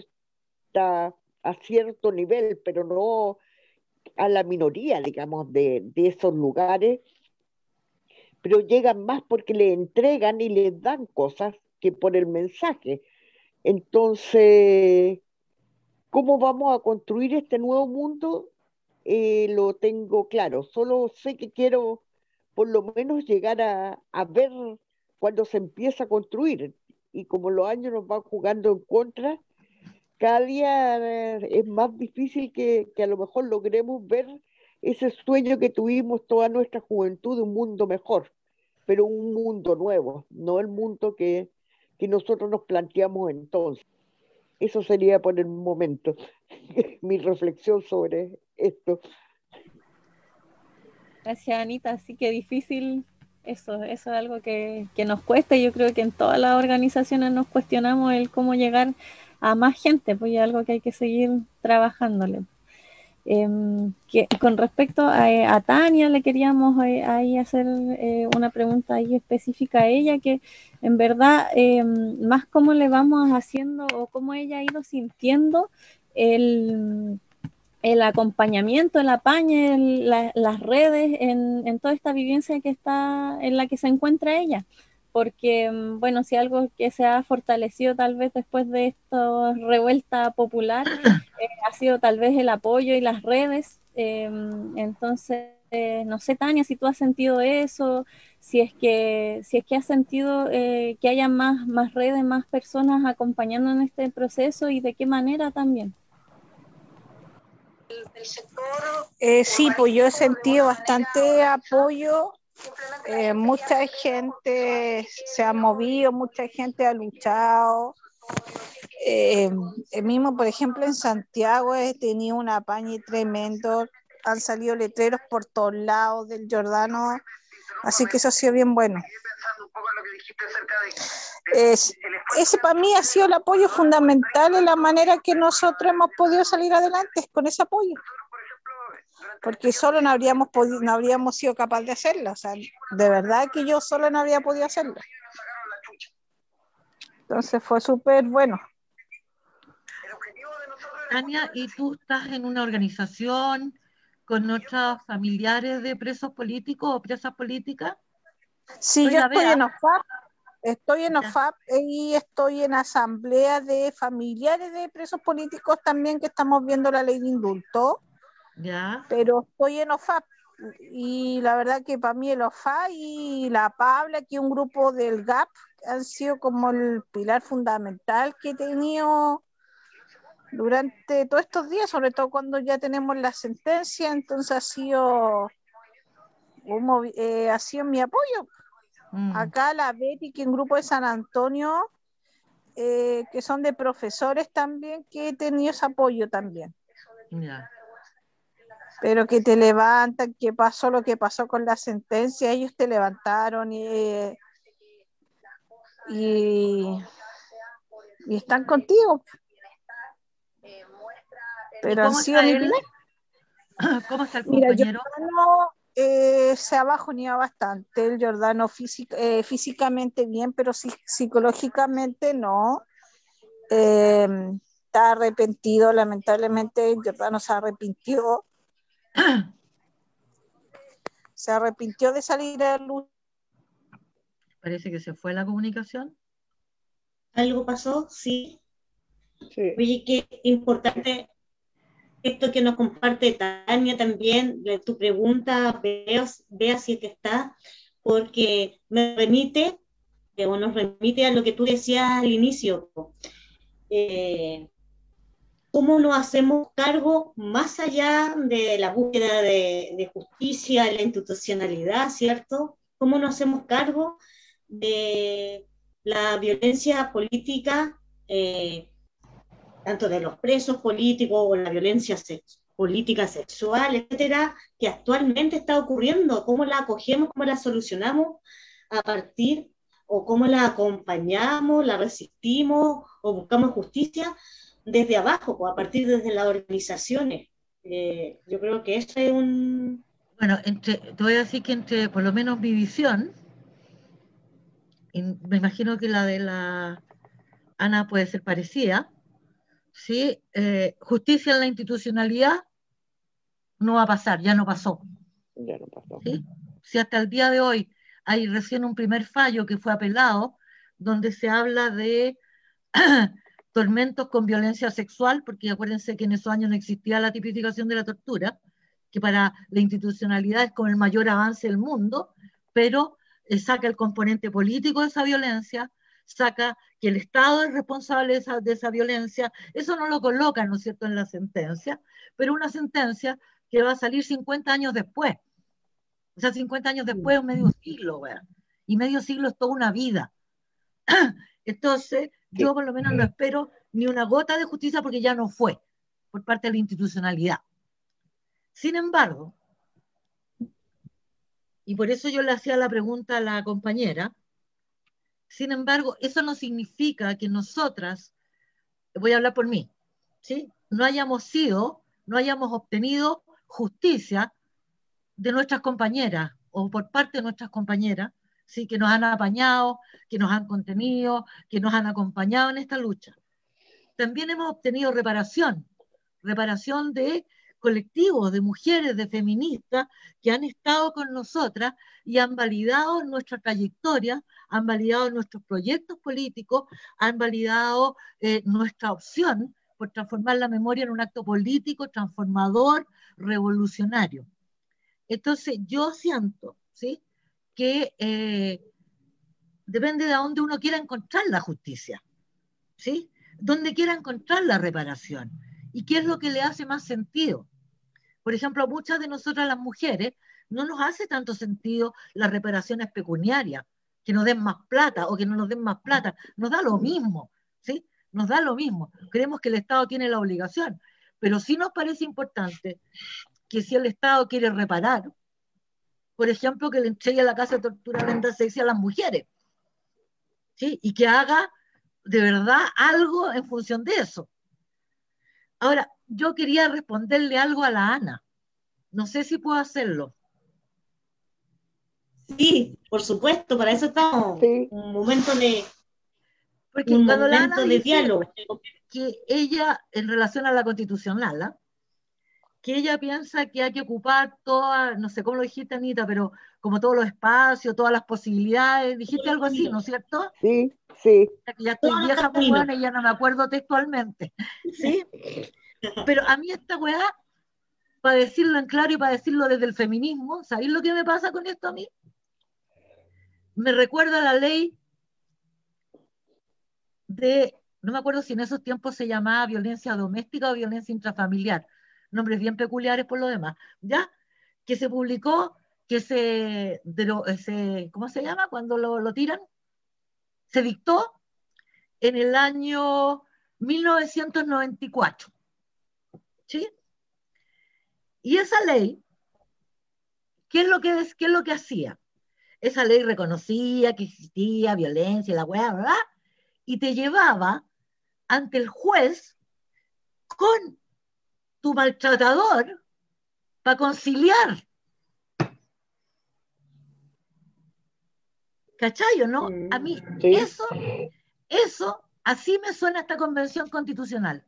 cierto nivel, pero no a la minoría, digamos, de esos lugares, pero llegan más porque le entregan y les dan cosas que por el mensaje. Entonces, ¿cómo vamos a construir este nuevo mundo? Lo tengo claro, solo sé que quiero por lo menos llegar a ver cuando se empieza a construir, y como los años nos van jugando en contra, cada día es más difícil que a lo mejor logremos ver ese sueño que tuvimos toda nuestra juventud de un mundo mejor, pero un mundo nuevo, no el mundo que nosotros nos planteamos entonces. Eso sería por el momento mi reflexión sobre esto. Gracias, Anita. Sí que difícil eso es algo que nos cuesta, y yo creo que en todas las organizaciones nos cuestionamos el cómo llegar a más gente, pues es algo que hay que seguir trabajándole. Con respecto a Tania, le queríamos ahí hacer una pregunta ahí específica a ella, que en verdad más cómo le vamos haciendo o cómo ella ha ido sintiendo el acompañamiento, el apañe, las redes en toda esta vivencia que está en la que se encuentra ella. Porque, bueno, si algo que se ha fortalecido tal vez después de esta revuelta popular ha sido tal vez el apoyo y las redes. Entonces, no sé, Tania, si tú has sentido eso, si es que has sentido que haya más redes, más personas acompañando en este proceso, y de qué manera también. Sí, pues yo he sentido bastante apoyo. Mucha gente se ha movido, mucha gente ha luchado. Mismo, por ejemplo, en Santiago he tenido un apañe tremendo. Han salido letreros por todos lados del Giordano, así que eso ha sido bien bueno. Ese para mí ha sido el apoyo fundamental en la manera que nosotros hemos podido salir adelante, con ese apoyo, porque solo no habríamos sido capaces de hacerlo. O sea, de verdad que yo solo no habría podido hacerlo. Entonces fue súper bueno. Tania, ¿y tú estás en una organización con otros familiares de presos políticos o presas políticas? Sí, yo estoy en OFAP. Estoy en OFAP y estoy en asamblea de familiares de presos políticos también, que estamos viendo la ley de indulto. Ya. Pero estoy en OFAP, y la verdad que para mí el OFAP y la PABLA, que es un grupo del GAP, han sido como el pilar fundamental que he tenido durante todos estos días, sobre todo cuando ya tenemos la sentencia, entonces ha sido mi apoyo. Acá la Betty, que en grupo de San Antonio, que son de profesores también, que he tenido ese apoyo también. Ya. Pero que te levantan, que pasó lo que pasó con la sentencia, ellos te levantaron y están contigo. Pero han sido mi pilar. ¿Cómo está el Mira, compañero? Giordano se ha bajoneado bastante. El Giordano físicamente bien, pero psicológicamente no. Está arrepentido, lamentablemente. El Giordano se arrepintió. Se arrepintió de salir a la luz. Parece que se fue la comunicación. ¿Algo pasó? Sí. Oye, qué importante esto que nos comparte Tania también, de tu pregunta, vea si es que está, porque me remite, o nos remite a lo que tú decías al inicio. ¿Cómo nos hacemos cargo más allá de la búsqueda de justicia, la institucionalidad, ¿cierto? ¿Cómo nos hacemos cargo de la violencia política, tanto de los presos políticos o la violencia política sexual, etcétera, que actualmente está ocurriendo? ¿Cómo la acogemos, cómo la solucionamos a partir, o cómo la acompañamos, la resistimos o buscamos justicia desde abajo, pues, a partir desde las organizaciones? Yo creo que eso es un... Bueno, te voy a decir que entre, por lo menos mi visión, y me imagino que la de la Ana puede ser parecida, ¿sí? Justicia en la institucionalidad no va a pasar, ya no pasó. Ya no pasó. ¿Sí? Si hasta el día de hoy hay recién un primer fallo que fue apelado, donde se habla de tormentos con violencia sexual, porque acuérdense que en esos años no existía la tipificación de la tortura, que para la institucionalidad es como el mayor avance del mundo, pero saca el componente político de esa violencia, saca que el Estado es responsable de esa violencia. Eso no lo colocan, ¿no es cierto?, en la sentencia, pero una sentencia que va a salir 50 años después. O sea, 50 años después es medio siglo, ¿verdad? Y medio siglo es toda una vida. Entonces, yo por lo menos no espero ni una gota de justicia, porque ya no fue por parte de la institucionalidad. Sin embargo, y por eso yo le hacía la pregunta a la compañera, sin embargo, eso no significa que nosotras, voy a hablar por mí, ¿sí?, no hayamos obtenido justicia de nuestras compañeras o por parte de nuestras compañeras, ¿sí?, que nos han apañado, que nos han contenido, que nos han acompañado en esta lucha. También hemos obtenido reparación de colectivos, de mujeres, de feministas que han estado con nosotras y han validado nuestra trayectoria, han validado nuestros proyectos políticos, han validado nuestra opción por transformar la memoria en un acto político, transformador, revolucionario. Entonces yo siento, ¿sí?, que depende de dónde uno quiera encontrar la justicia, ¿sí?, dónde quiera encontrar la reparación y qué es lo que le hace más sentido. Por ejemplo, a muchas de nosotras las mujeres no nos hace tanto sentido las reparaciones pecuniarias, que nos den más plata o que no nos den más plata, nos da lo mismo, ¿sí?, nos da lo mismo. Creemos que el Estado tiene la obligación, pero sí nos parece importante que si el Estado quiere reparar, por ejemplo, que le entregue a la casa de tortura venda sexy a las mujeres, ¿sí?, y que haga de verdad algo en función de eso. Ahora, yo quería responderle algo a la Ana. No sé si puedo hacerlo. Sí, por supuesto, para eso estamos. Sí. Un momento de... Porque un cuando la momento Ana de dice diálogo. que ella, en relación a la constitucional, que ella piensa que hay que ocupar todas, no sé cómo lo dijiste, Anita, pero como todos los espacios, todas las posibilidades, dijiste algo así, ¿no es cierto? Sí, sí. Ya estoy Todos los vieja, pues, caminos. bueno, y ya no me acuerdo textualmente, ¿sí? Pero a mí esta weá, para decirlo en claro y para decirlo desde el feminismo, ¿sabéis lo que me pasa con esto a mí? Me recuerda la ley no me acuerdo si en esos tiempos se llamaba violencia doméstica o violencia intrafamiliar, nombres bien peculiares por lo demás, ¿ya? Que se publicó, ¿cómo se llama? Cuando lo tiran, se dictó en el año 1994, ¿sí? Y esa ley, ¿qué es lo que hacía? Esa ley reconocía que existía violencia, la weá, ¿verdad? Y te llevaba ante el juez con tu maltratador para conciliar. ¿Cachai, no? A mí, Sí. eso, así me suena esta convención constitucional.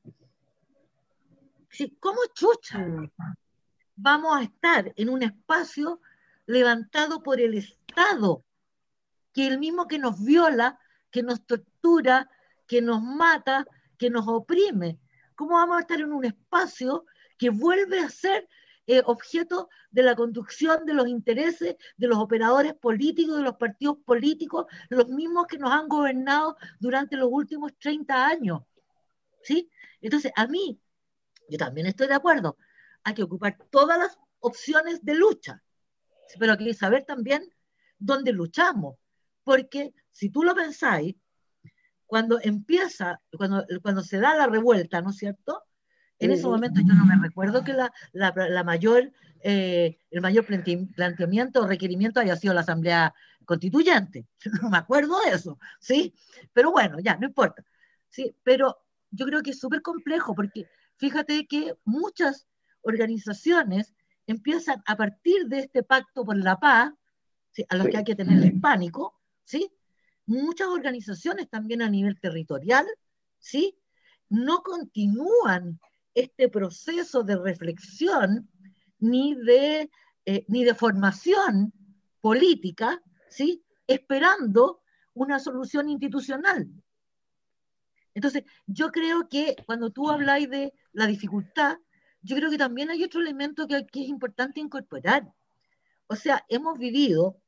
Sí, ¿cómo chucha vamos a estar en un espacio levantado por el Estado, que es el mismo que nos viola, que nos tortura, que nos mata, que nos oprime? ¿Cómo vamos a estar en un espacio que vuelve a ser objeto de la conducción de los intereses de los operadores políticos, de los partidos políticos, los mismos que nos han gobernado durante los últimos 30 años? ¿Sí? Entonces, a mí, yo también estoy de acuerdo, hay que ocupar todas las opciones de lucha, pero hay que saber también dónde luchamos, porque si tú lo pensáis, cuando se da la revuelta, ¿no es cierto? En ese momento yo no me recuerdo que el mayor planteamiento o requerimiento haya sido la Asamblea Constituyente. No me acuerdo de eso, ¿sí? Pero bueno, ya, no importa. ¿Sí? Pero yo creo que es súper complejo, porque fíjate que muchas organizaciones empiezan a partir de este pacto por la paz, ¿sí? A los que hay que tenerles pánico, ¿sí? Muchas organizaciones también a nivel territorial, ¿sí? No continúan este proceso de reflexión ni de formación política, ¿sí? Esperando una solución institucional. Entonces, yo creo que cuando tú habláis de la dificultad, yo creo que también hay otro elemento que es importante incorporar. O sea, hemos vivido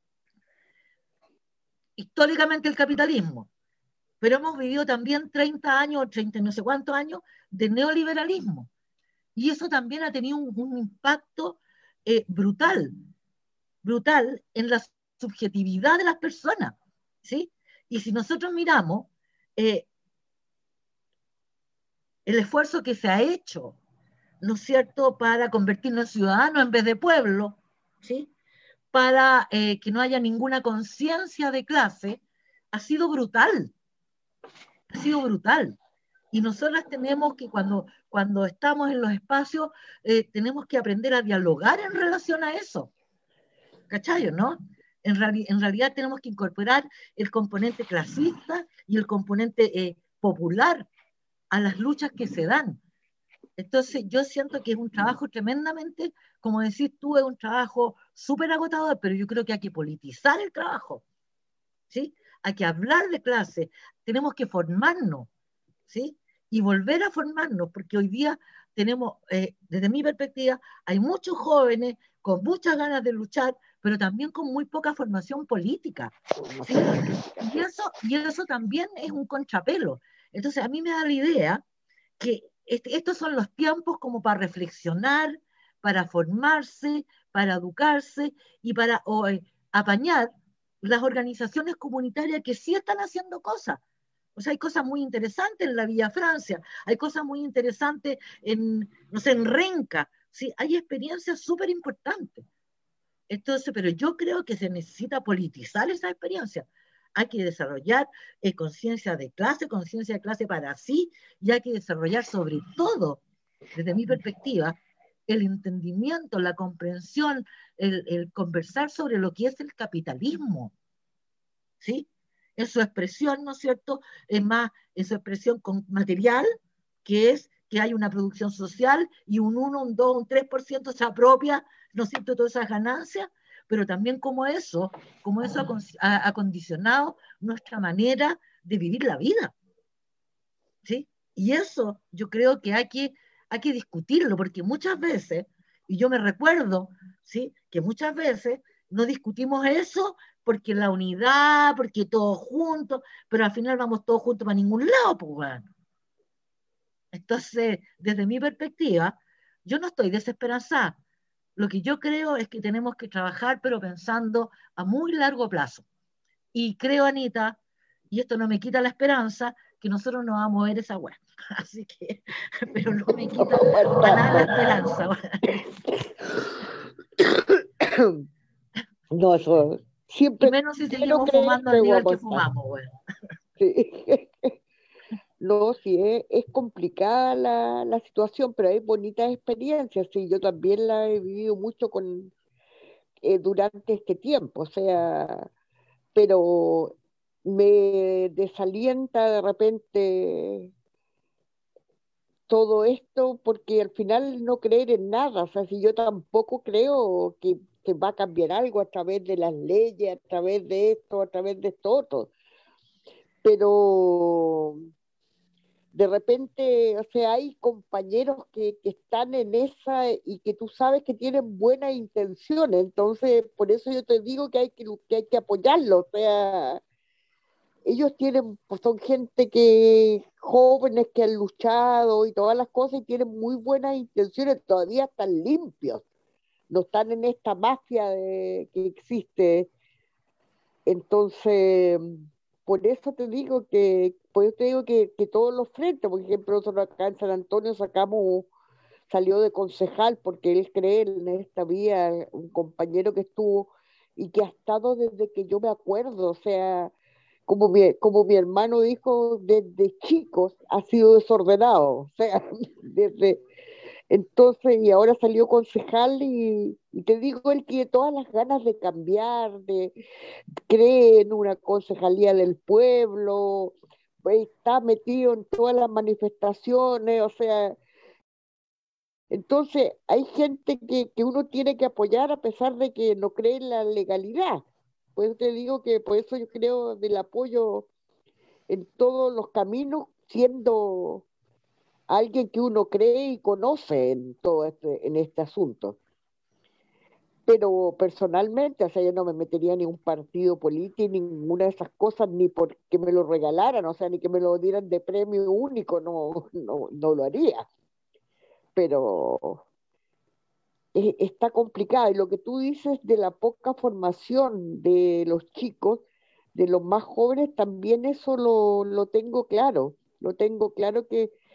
históricamente el capitalismo, pero hemos vivido también 30 años, 30 no sé cuántos años de neoliberalismo. Y eso también ha tenido un impacto brutal en la subjetividad de las personas, ¿sí? Y si nosotros miramos el esfuerzo que se ha hecho, ¿no es cierto?, para convertirnos en ciudadanos en vez de pueblo, ¿sí?, para que no haya ninguna conciencia de clase, ha sido brutal. Ha sido brutal. Y nosotras tenemos que, cuando estamos en los espacios, tenemos que aprender a dialogar en relación a eso. ¿Cachai, no? En realidad tenemos que incorporar el componente clasista y el componente popular a las luchas que se dan. Entonces yo siento que es un trabajo tremendamente, como decís tú, es un trabajo súper agotador, pero yo creo que hay que politizar el trabajo, ¿sí? Hay que hablar de clase, tenemos que formarnos, ¿sí? Y volver a formarnos, porque hoy día tenemos, desde mi perspectiva, hay muchos jóvenes con muchas ganas de luchar, pero también con muy poca formación política, ¿sí? Y eso también es un contrapelo. Entonces a mí me da la idea que estos son los tiempos como para reflexionar, para formarse, para educarse y para apañar las organizaciones comunitarias que sí están haciendo cosas. O sea, hay cosas muy interesantes en la Villa Francia, hay cosas muy interesantes no sé, en Renca, ¿sí? Hay experiencias súper importantes. Entonces, pero yo creo que se necesita politizar esa experiencia. Hay que desarrollar conciencia de clase para sí, y hay que desarrollar sobre todo, desde mi perspectiva, el entendimiento, la comprensión, el conversar sobre lo que es el capitalismo, ¿sí? En su expresión, ¿no es cierto? Es más, en su expresión material, que es que hay una producción social y un 1, un 2, un 3% se apropia, ¿no es cierto?, todas esas ganancias, pero también como eso ha condicionado nuestra manera de vivir la vida, ¿sí? Y eso yo creo que hay que discutirlo, porque muchas veces, y yo me recuerdo, ¿sí?, que muchas veces no discutimos eso porque la unidad, porque todos juntos, pero al final vamos todos juntos para ningún lado, pues bueno. Entonces, desde mi perspectiva, yo no estoy desesperanzada. Lo que yo creo es que tenemos que trabajar, pero pensando a muy largo plazo. Y creo, Anita, y esto no me quita la esperanza, que nosotros no vamos a ver esa weá. Así que, pero no me quita para nada la esperanza. No, eso siempre. Y menos si seguimos fumando al nivel que fumamos, bueno. Sí. No, sí, es complicada la situación, pero hay bonitas experiencias, sí, yo también la he vivido mucho durante este tiempo, o sea, pero me desalienta de repente todo esto porque al final no creer en nada, o sea, si yo tampoco creo que se va a cambiar algo a través de las leyes, a través de esto, a través de esto otro, pero de repente, o sea, hay compañeros que están en esa y que tú sabes que tienen buenas intenciones, entonces por eso yo te digo que hay que apoyarlos, o sea, ellos tienen, pues son gente que, jóvenes que han luchado y todas las cosas y tienen muy buenas intenciones, todavía están limpios, no están en esta mafia que existe, entonces por eso te digo que todos los frentes, por ejemplo, nosotros acá en San Antonio salió de concejal porque él cree en esta vía, un compañero que estuvo y que ha estado desde que yo me acuerdo, o sea, como mi hermano dijo, desde chicos ha sido desordenado, o sea, entonces, y ahora salió concejal y te digo, él tiene todas las ganas de cambiar, cree en una concejalía del pueblo, pues, está metido en todas las manifestaciones, o sea, entonces hay gente que uno tiene que apoyar a pesar de que no cree en la legalidad. Pues te digo que por eso yo creo del apoyo en todos los caminos, siendo alguien que uno cree y conoce en todo en este asunto. Pero personalmente, o sea, yo no me metería ni un partido político, ni ninguna de esas cosas, ni porque me lo regalaran, o sea, ni que me lo dieran de premio único, no lo haría. Pero está complicado. Y lo que tú dices de la poca formación de los chicos, de los más jóvenes, también eso lo tengo claro. Lo tengo claro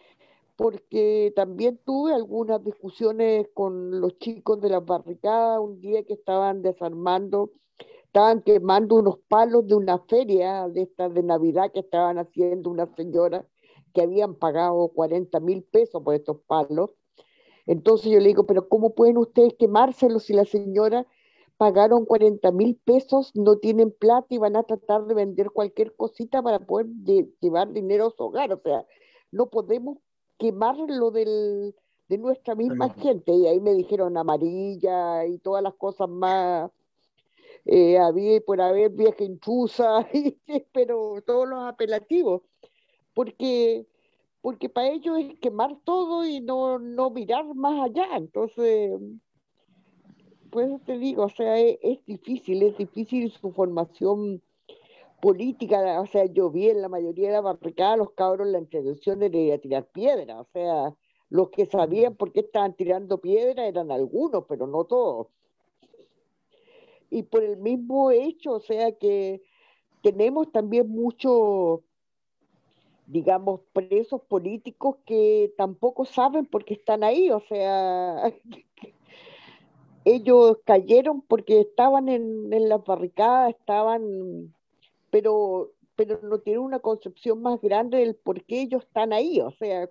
porque también tuve algunas discusiones con los chicos de las barricadas un día que estaban estaban quemando unos palos de una feria de estas de Navidad que estaban haciendo una señora que habían pagado 40.000 pesos por estos palos. Entonces yo le digo, pero ¿cómo pueden ustedes quemárselos si la señora pagaron 40.000 pesos, no tienen plata y van a tratar de vender cualquier cosita para poder llevar dinero a su hogar? O sea, no podemos quemarlo de nuestra misma gente. Y ahí me dijeron amarilla y todas las cosas más, había por haber vieja intrusa, pero todos los apelativos, porque para ellos es quemar todo y no mirar más allá. Entonces, pues te digo, o sea, es difícil su formación política, o sea, yo vi en la mayoría de la barricada los cabros la intención de ir a tirar piedra, o sea, los que sabían por qué estaban tirando piedra eran algunos, pero no todos. Y por el mismo hecho, o sea, que tenemos también muchos, digamos, presos políticos que tampoco saben por qué están ahí, o sea, ellos cayeron porque estaban en las barricadas, pero no tienen una concepción más grande del por qué ellos están ahí, o sea,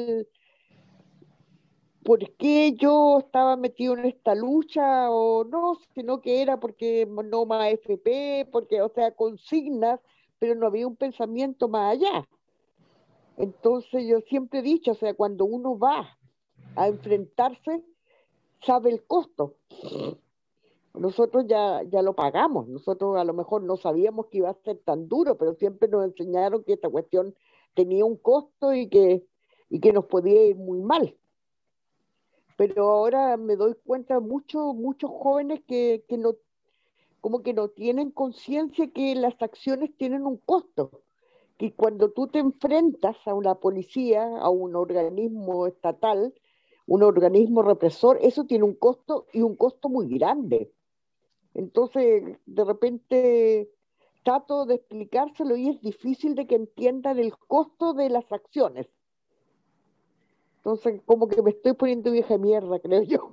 por qué yo estaba metido en esta lucha o no, sino que era porque no más FP, porque, o sea, consignas, pero no había un pensamiento más allá. Entonces yo siempre he dicho, o sea, cuando uno va a enfrentarse, sabe el costo. Nosotros ya lo pagamos, nosotros a lo mejor no sabíamos que iba a ser tan duro, pero siempre nos enseñaron que esta cuestión tenía un costo y que nos podía ir muy mal. Pero ahora me doy cuenta muchos jóvenes que como que no tienen conciencia que las acciones tienen un costo, que cuando tú te enfrentas a una policía, a un organismo estatal, un organismo represor, eso tiene un costo y un costo muy grande. Entonces, de repente trato de explicárselo y es difícil de que entiendan el costo de las acciones. Entonces, como que me estoy poniendo vieja mierda, creo yo.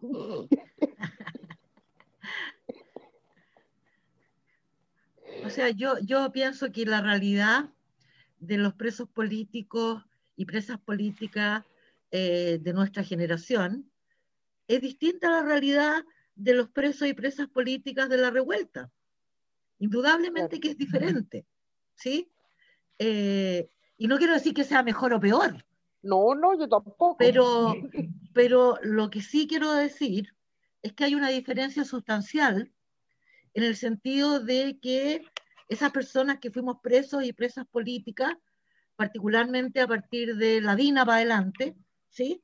O sea, yo pienso que la realidad de los presos políticos y presas políticas de nuestra generación es distinta a la realidad de los presos y presas políticas de la revuelta. Indudablemente que es diferente, ¿sí? Y no quiero decir que sea mejor o peor. No, yo tampoco. Pero lo que sí quiero decir es que hay una diferencia sustancial en el sentido de que esas personas que fuimos presos y presas políticas, particularmente a partir de la DINA para adelante, ¿sí?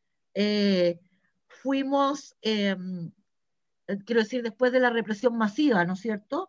Fuimos, quiero decir, después de la represión masiva, ¿no es cierto?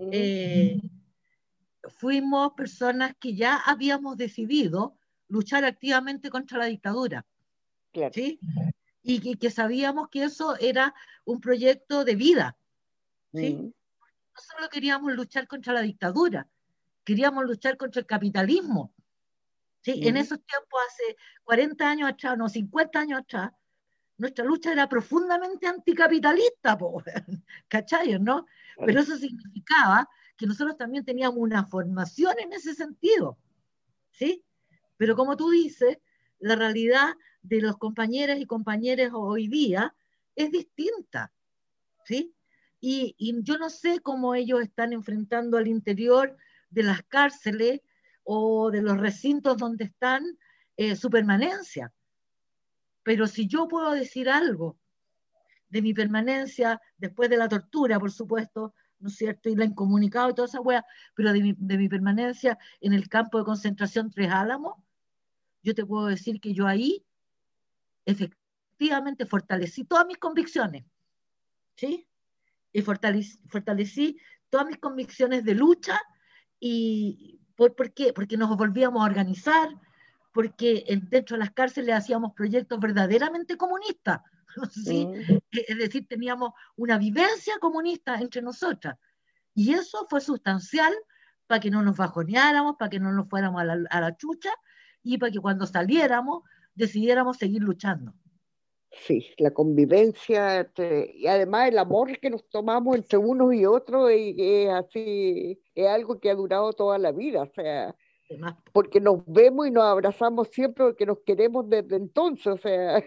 Fuimos personas que ya habíamos decidido luchar activamente contra la dictadura, claro. ¿sí? Y que sabíamos que eso era un proyecto de vida, ¿sí? No solo queríamos luchar contra la dictadura, queríamos luchar contra el capitalismo, ¿sí? En esos tiempos, hace 40 años atrás, no, 50 años atrás, nuestra lucha era profundamente anticapitalista, ¿cachai? ¿No? Pero eso significaba que nosotros también teníamos una formación en ese sentido, ¿sí? Pero como tú dices, la realidad de los compañeros y compañeras hoy día es distinta, ¿sí? Y yo no sé cómo ellos están enfrentando al interior de las cárceles o de los recintos donde están su permanencia. Pero si yo puedo decir algo de mi permanencia después de la tortura, por supuesto, ¿no es cierto? Y la incomunicado y toda esa wea, pero de mi permanencia en el campo de concentración Tres Álamos, yo te puedo decir que yo ahí efectivamente fortalecí todas mis convicciones, ¿sí? Y fortalecí todas mis convicciones de lucha. Y ¿por qué? Porque nos volvíamos a organizar, porque dentro de las cárceles hacíamos proyectos verdaderamente comunistas, ¿sí? Es decir, teníamos una vivencia comunista entre nosotras, y eso fue sustancial para que no nos bajoneáramos, para que no nos fuéramos a la chucha, y para que cuando saliéramos decidiéramos seguir luchando. Sí, la convivencia, y además el amor que nos tomamos entre unos y otros es así, es algo que ha durado toda la vida, o sea, porque nos vemos y nos abrazamos siempre porque nos queremos desde entonces, o sea.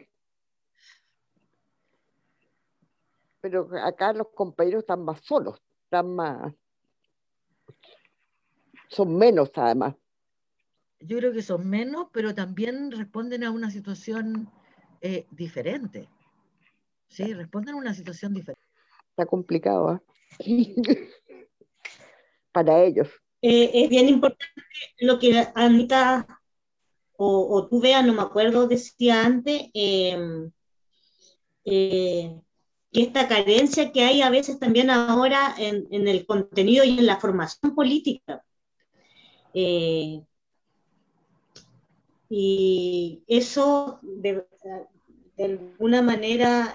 Pero acá los compañeros están más solos, son menos además. Yo creo que son menos, pero también responden a una situación diferente. Sí, responden a una situación diferente. Está complicado, ¿eh? Para ellos. Es bien importante lo que Anita o tú, Bea, no me acuerdo, decía antes, que esta carencia que hay a veces también ahora en el contenido y en la formación política. Y eso de alguna manera,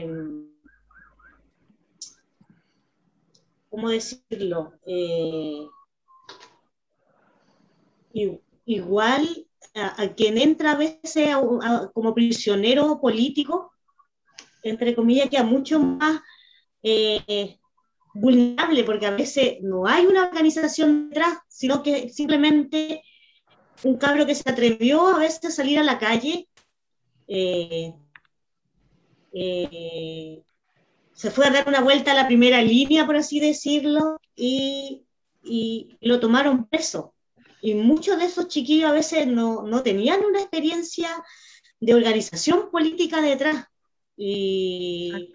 ¿cómo decirlo? Igual a quien entra a veces como prisionero político, entre comillas, queda mucho más vulnerable, porque a veces no hay una organización detrás, sino que simplemente un cabro que se atrevió a veces a salir a la calle, se fue a dar una vuelta a la primera línea, por así decirlo, y lo tomaron preso. Y muchos de esos chiquillos a veces no tenían una experiencia de organización política detrás. Y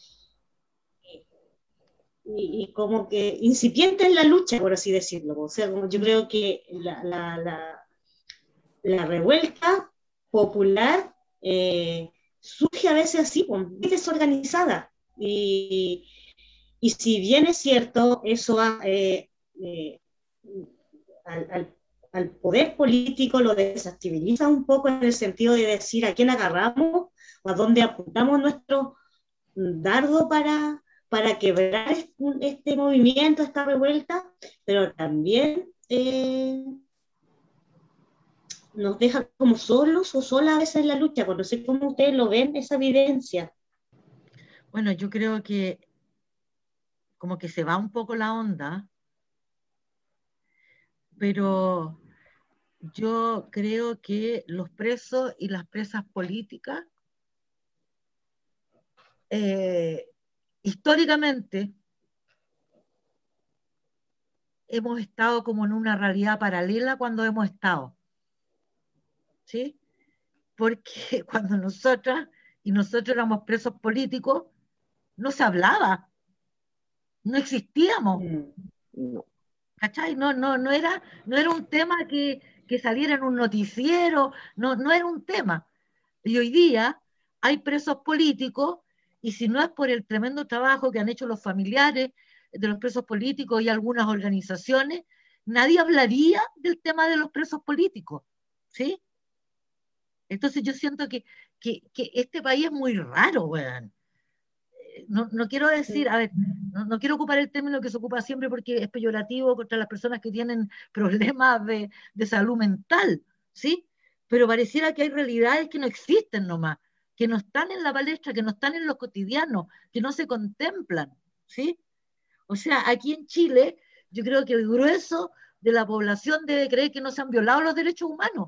como que incipiente en la lucha, por así decirlo. O sea, yo creo que la revuelta popular surge a veces así, muy desorganizada. Y Y si bien es cierto, eso al poder político lo desestabiliza un poco en el sentido de decir a quién agarramos o a dónde apuntamos nuestro dardo para quebrar este movimiento, esta revuelta, pero también nos deja como solos o solas a veces en la lucha, pues no sé cómo ustedes lo ven, esa evidencia. Bueno, yo creo que como que se va un poco la onda, pero yo creo que los presos y las presas políticas históricamente hemos estado como en una realidad paralela cuando hemos estado, ¿sí? Porque cuando nosotros éramos presos políticos, no se hablaba, no existíamos. ¿Cachai? No era un tema que saliera en un noticiero, no era un tema. Y hoy día hay presos políticos, y si no es por el tremendo trabajo que han hecho los familiares de los presos políticos y algunas organizaciones, nadie hablaría del tema de los presos políticos, ¿sí? Entonces yo siento que este país es muy raro, weón. No quiero decir, a ver, no quiero ocupar el término que se ocupa siempre porque es peyorativo contra las personas que tienen problemas de salud mental, ¿sí? Pero pareciera que hay realidades que no existen nomás, que no están en la palestra, que no están en los cotidianos, que no se contemplan, ¿sí? O sea, aquí en Chile, yo creo que el grueso de la población debe creer que no se han violado los derechos humanos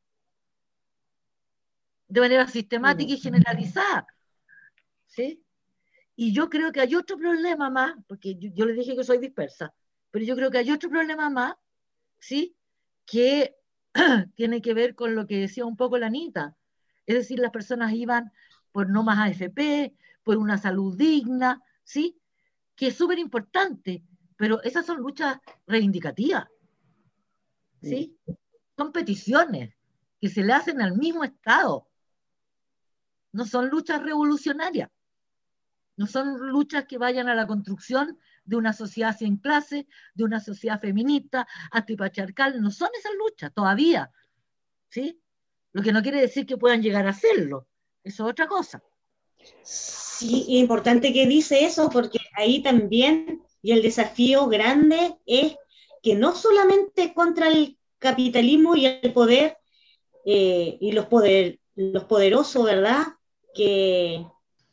de manera sistemática y generalizada, ¿sí? Y yo creo que hay otro problema más, porque yo les dije que soy dispersa, pero yo creo que hay otro problema más, ¿sí? Que tiene que ver con lo que decía un poco la Anita. Es decir, las personas iban por no más AFP, por una salud digna, ¿sí? Que es súper importante, pero esas son luchas reivindicativas, ¿sí? Son peticiones que se le hacen al mismo Estado. No son luchas revolucionarias. No son luchas que vayan a la construcción de una sociedad sin clase, de una sociedad feminista, antipatriarcal. No son esas luchas todavía, ¿sí? Lo que no quiere decir que puedan llegar a hacerlo. Eso es otra cosa. Sí, es importante que dice eso, porque ahí también, y el desafío grande es que no solamente contra el capitalismo y el poder, y los poderosos, ¿verdad? Que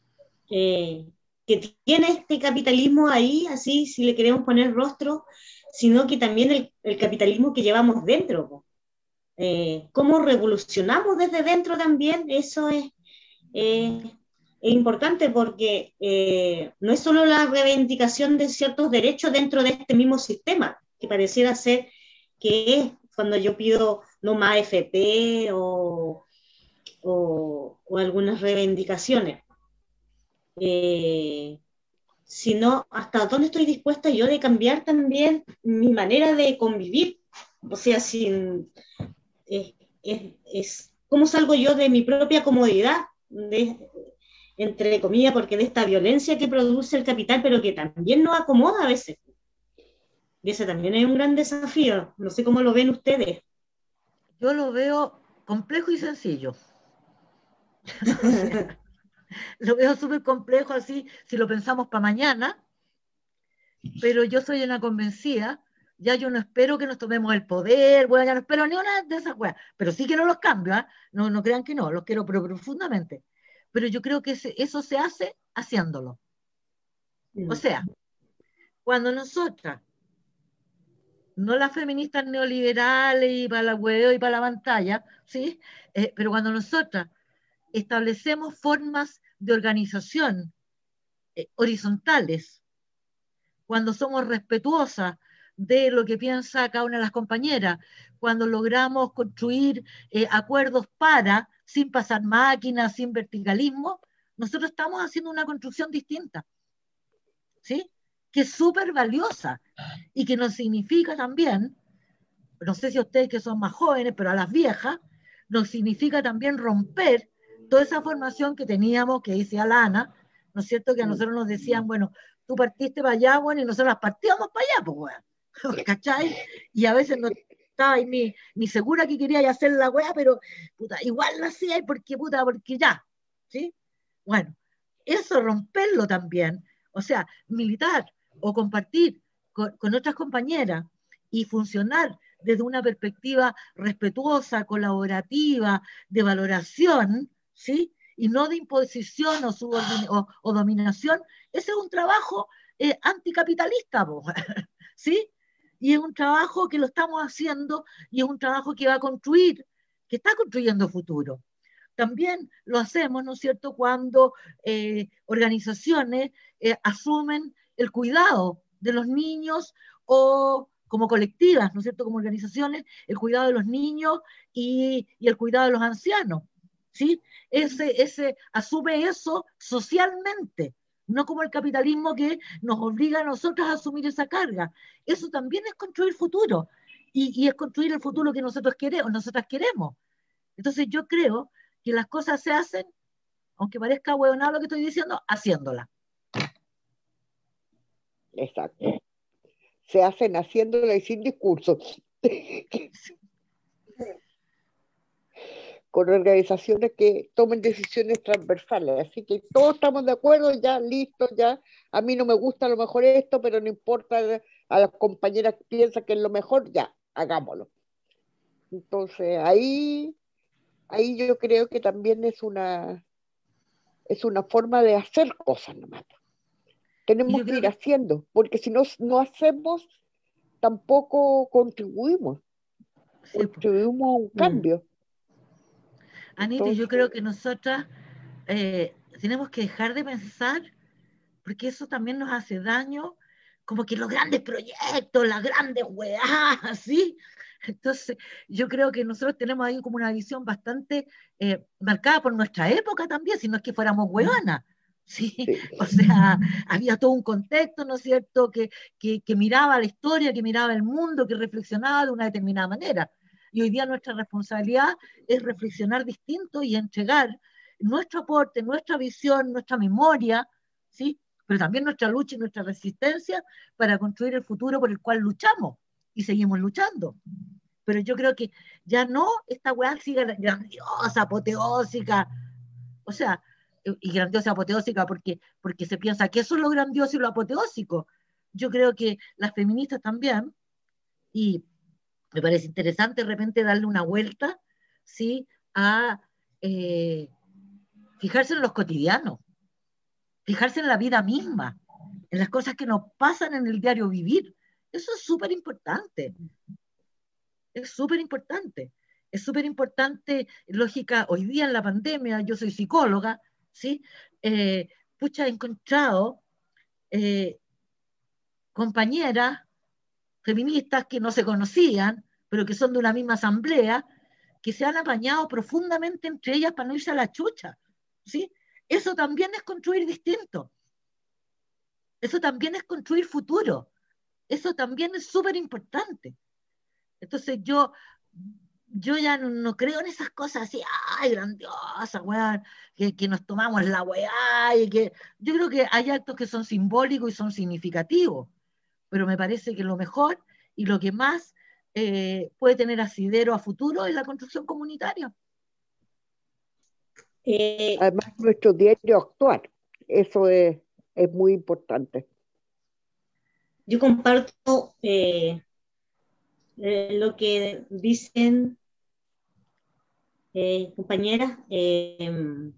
tiene este capitalismo ahí, así, si le queremos poner rostro, sino que también el capitalismo que llevamos dentro. ¿Cómo revolucionamos desde dentro también? Eso es importante porque no es solo la reivindicación de ciertos derechos dentro de este mismo sistema, que pareciera ser que es cuando yo pido no más AFP o algunas reivindicaciones. Sino hasta dónde estoy dispuesta yo de cambiar también mi manera de convivir. O sea, cómo salgo yo de mi propia comodidad, entre comillas, porque de esta violencia que produce el capital, pero que también nos acomoda a veces. Y ese también es un gran desafío. No sé cómo lo ven ustedes. Yo lo veo complejo y sencillo. Lo veo súper complejo así, si lo pensamos para mañana, pero yo soy una convencida, ya yo no espero que nos tomemos el poder, bueno, ya no espero ni una de esas weas, pero sí quiero los cambios, ¿eh? No crean que no, los quiero pero profundamente, pero yo creo que eso se hace haciéndolo. O sea, cuando nosotras, no las feministas neoliberales y para la huevo y para la pantalla, ¿sí? Pero cuando nosotras establecemos formas de organización horizontales, cuando somos respetuosas de lo que piensa cada una de las compañeras, cuando logramos construir acuerdos sin pasar máquinas, sin verticalismo, nosotros estamos haciendo una construcción distinta, ¿sí? Que es súper valiosa y que nos significa también, no sé si a ustedes que son más jóvenes, pero a las viejas, nos significa también romper toda esa formación que teníamos, que decía la Ana, ¿no es cierto? Que a nosotros nos decían, bueno, tú partiste para allá, bueno, y nosotros partíamos para allá, pues, weón, ¿cachai? Y a veces no estaba ahí ni segura que quería hacer la weá, pero, puta, igual la hacía, porque, puta, porque ya, ¿sí? Bueno, eso romperlo también, o sea, militar o compartir con otras compañeras y funcionar desde una perspectiva respetuosa, colaborativa, de valoración, ¿sí? Y no de imposición o dominación, ese es un trabajo anticapitalista, ¿sí? Y es un trabajo que lo estamos haciendo y es un trabajo que va a construir, que está construyendo futuro. También lo hacemos, ¿no es cierto?, cuando organizaciones asumen el cuidado de los niños o como colectivas, ¿no es cierto?, como organizaciones, el cuidado de los niños y el cuidado de los ancianos, ¿sí? Asume eso socialmente, no como el capitalismo que nos obliga a nosotros a asumir esa carga. Eso también es construir futuro y es construir el futuro que nosotras queremos. Entonces yo creo que las cosas se hacen, aunque parezca huevonado lo que estoy diciendo, haciéndolas. Exacto. Se hacen haciéndola y sin discurso. Con organizaciones que tomen decisiones transversales. Así que todos estamos de acuerdo, ya, listo, ya. A mí no me gusta a lo mejor esto, pero no importa, a las compañeras que piensan que es lo mejor, ya, hagámoslo. Entonces, ahí yo creo que también es una forma de hacer cosas nomás. Tenemos que ir haciendo, porque si no hacemos, tampoco contribuimos. Sí, contribuimos a un cambio. Anita, yo creo que nosotras tenemos que dejar de pensar, porque eso también nos hace daño, como que los grandes proyectos, las grandes weas, ¿sí? Entonces, yo creo que nosotros tenemos ahí como una visión bastante marcada por nuestra época también, si no es que fuéramos hueonas, ¿sí? O sea, había todo un contexto, ¿no es cierto?, que miraba la historia, que miraba el mundo, que reflexionaba de una determinada manera. Y hoy día nuestra responsabilidad es reflexionar distinto y entregar nuestro aporte, nuestra visión, nuestra memoria, ¿sí?, pero también nuestra lucha y nuestra resistencia para construir el futuro por el cual luchamos y seguimos luchando. Pero yo creo que ya no esta weá siga grandiosa, apoteósica, o sea, y grandiosa, apoteósica porque se piensa que eso es lo grandioso y lo apoteósico. Yo creo que las feministas también, y me parece interesante de repente darle una vuelta, ¿sí?, a fijarse en los cotidianos, fijarse en la vida misma, en las cosas que nos pasan en el diario vivir. Eso es súper importante. Es súper importante. Es súper importante, lógica, hoy día en la pandemia, yo soy psicóloga, ¿sí? He encontrado compañeras feministas que no se conocían, pero que son de una misma asamblea, que se han apañado profundamente entre ellas para no irse a la chucha, ¿sí? Eso también es construir distinto. Eso también es construir futuro. Eso también es súper importante. Entonces yo ya no creo en esas cosas así, ay, grandiosas, weón, que nos tomamos la weá, y que yo creo que hay actos que son simbólicos y son significativos, pero me parece que lo mejor y lo que más puede tener asidero a futuro es la construcción comunitaria. Además, nuestro diario actuar, eso es muy importante. Yo comparto lo que dicen compañeras, pero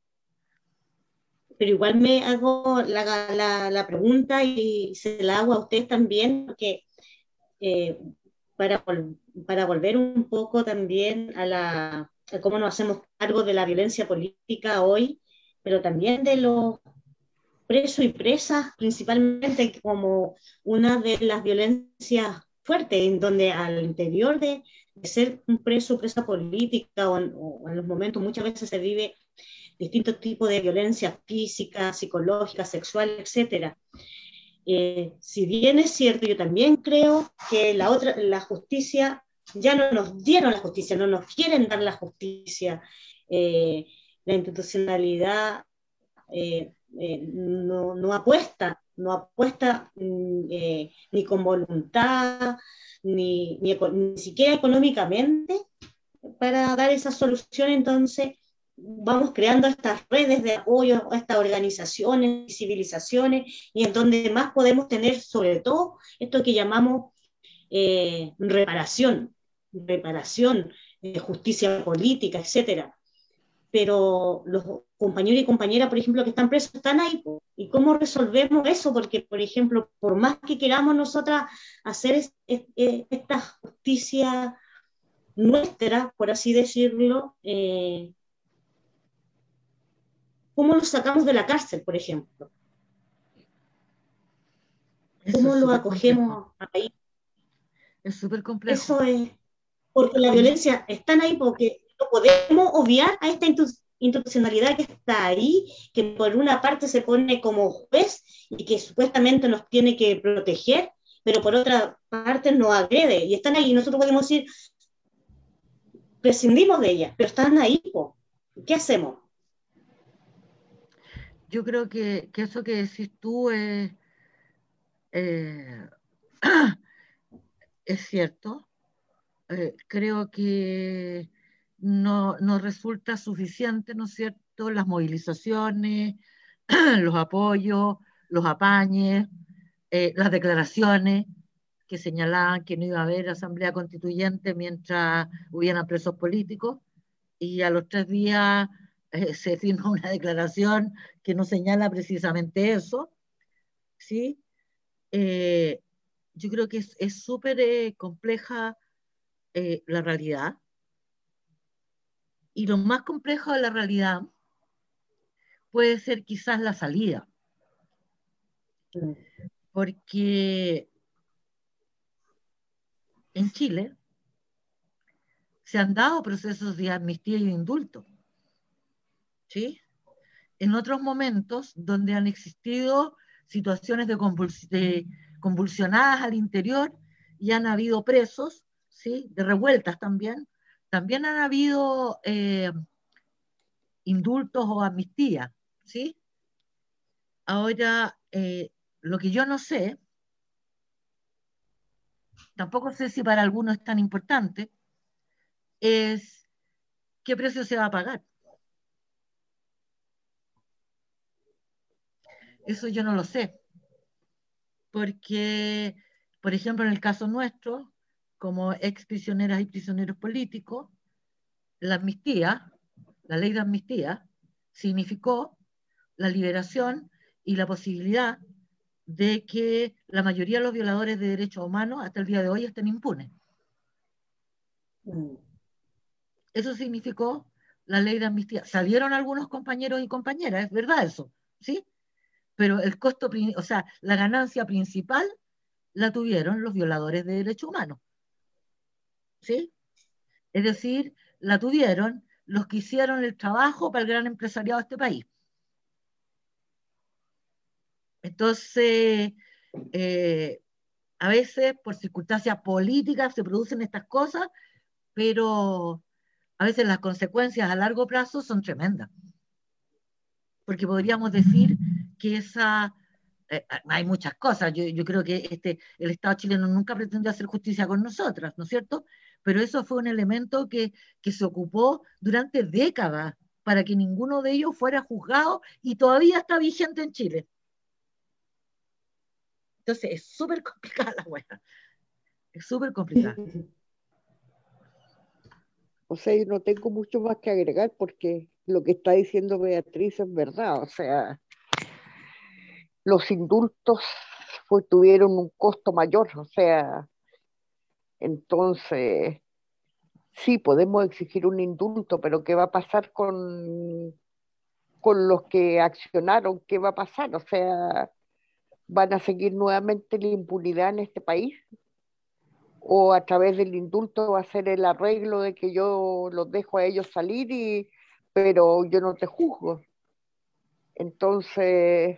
igual me hago la pregunta y se la hago a ustedes también, porque para volver un poco también a cómo nos hacemos cargo de la violencia política hoy, pero también de los presos y presas, principalmente como una de las violencias fuertes, en donde al interior de ser un preso o presa política, o en los momentos muchas veces se vive distintos tipos de violencia física, psicológica, sexual, etc. Si bien es cierto, yo también creo que la justicia, ya no nos dieron la justicia, no nos quieren dar la justicia, la institucionalidad no apuesta no apuesta ni con voluntad, ni siquiera económicamente para dar esa solución. Entonces vamos creando estas redes de apoyo a estas organizaciones, civilizaciones, y en donde más podemos tener sobre todo esto que llamamos reparación, justicia política, etcétera. Pero los compañeros y compañeras, por ejemplo, que están presos, están ahí. ¿Y cómo resolvemos eso? Porque, por ejemplo, por más que queramos nosotras hacer esta justicia nuestra, por así decirlo, ¿cómo los sacamos de la cárcel, por ejemplo? ¿Cómo los acogemos ahí? Es súper complejo. Eso es, porque la violencia está ahí, porque no podemos obviar a esta institucionalidad que está ahí, que por una parte se pone como juez y que supuestamente nos tiene que proteger, pero por otra parte nos agrede, y están ahí, y nosotros podemos decir, prescindimos de ellas, pero están ahí, ¿qué hacemos? Yo creo que eso que decís tú es cierto. Creo que no resulta suficiente, ¿no es cierto?, las movilizaciones, los apoyos, los apañes, las declaraciones que señalaban que no iba a haber asamblea constituyente mientras hubieran presos políticos, y a los 3 días se firmó una declaración que no señala precisamente eso, ¿sí? Yo creo que es súper compleja la realidad, y lo más complejo de la realidad puede ser quizás la salida, porque en Chile se han dado procesos de amnistía y de indulto, ¿sí? En otros momentos donde han existido situaciones de convulsionadas al interior y han habido presos, ¿sí?, de revueltas también han habido indultos o amnistías, ¿sí? Ahora, lo que yo no sé, tampoco sé si para algunos es tan importante, es qué precio se va a pagar. Eso yo no lo sé, porque, por ejemplo, en el caso nuestro, como ex prisioneras y prisioneros políticos, la amnistía, la ley de amnistía, significó la liberación y la posibilidad de que la mayoría de los violadores de derechos humanos hasta el día de hoy estén impunes. Eso significó la ley de amnistía. Salieron algunos compañeros y compañeras, es verdad eso, ¿sí? Pero el costo, o sea, la ganancia principal la tuvieron los violadores de derechos humanos, ¿sí? Es decir, la tuvieron los que hicieron el trabajo para el gran empresariado de este país. Entonces, a veces por circunstancias políticas se producen estas cosas, pero a veces las consecuencias a largo plazo son tremendas. Porque podríamos decir que hay muchas cosas. Yo creo que el Estado chileno nunca pretendió hacer justicia con nosotras, ¿no es cierto? Pero eso fue un elemento que se ocupó durante décadas para que ninguno de ellos fuera juzgado, y todavía está vigente en Chile. Entonces es súper complicada la hueá. Es súper complicada. O sea, yo no tengo mucho más que agregar, porque lo que está diciendo Beatriz es verdad. O sea, los indultos tuvieron un costo mayor. O sea, entonces, sí, podemos exigir un indulto, pero ¿qué va a pasar con los que accionaron? ¿Qué va a pasar? O sea, ¿van a seguir nuevamente la impunidad en este país? ¿O a través del indulto va a ser el arreglo de que yo los dejo a ellos salir, pero yo no te juzgo? Entonces...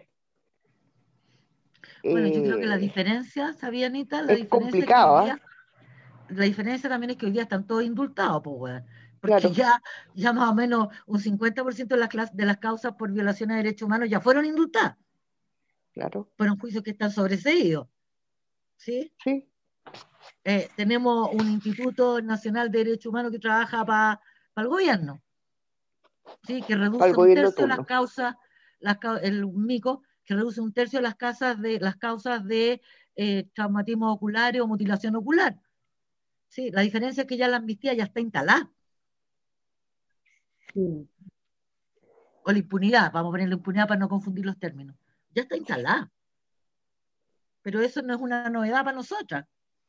Bueno, yo creo que la diferencia, ¿sabía, Anita? Es complicado, ¿eh? La diferencia también es que hoy día están todos indultados, pues, bueno, porque claro, ya más o menos un 50% de las causas por violación de derechos humanos ya fueron indultadas. claro. Fueron juicios que están sobreseídos, ¿sí? Sí. Tenemos un Instituto Nacional de Derechos Humanos que trabaja para el gobierno, ¿sí? Que reduce un tercio las causas, el MICO, que reduce un tercio las causas de traumatismo oculares o mutilación ocular. Sí, la diferencia es que ya la amnistía ya está instalada. O la impunidad, vamos a poner la impunidad para no confundir los términos. Ya está instalada. Pero eso no es una novedad para nosotras.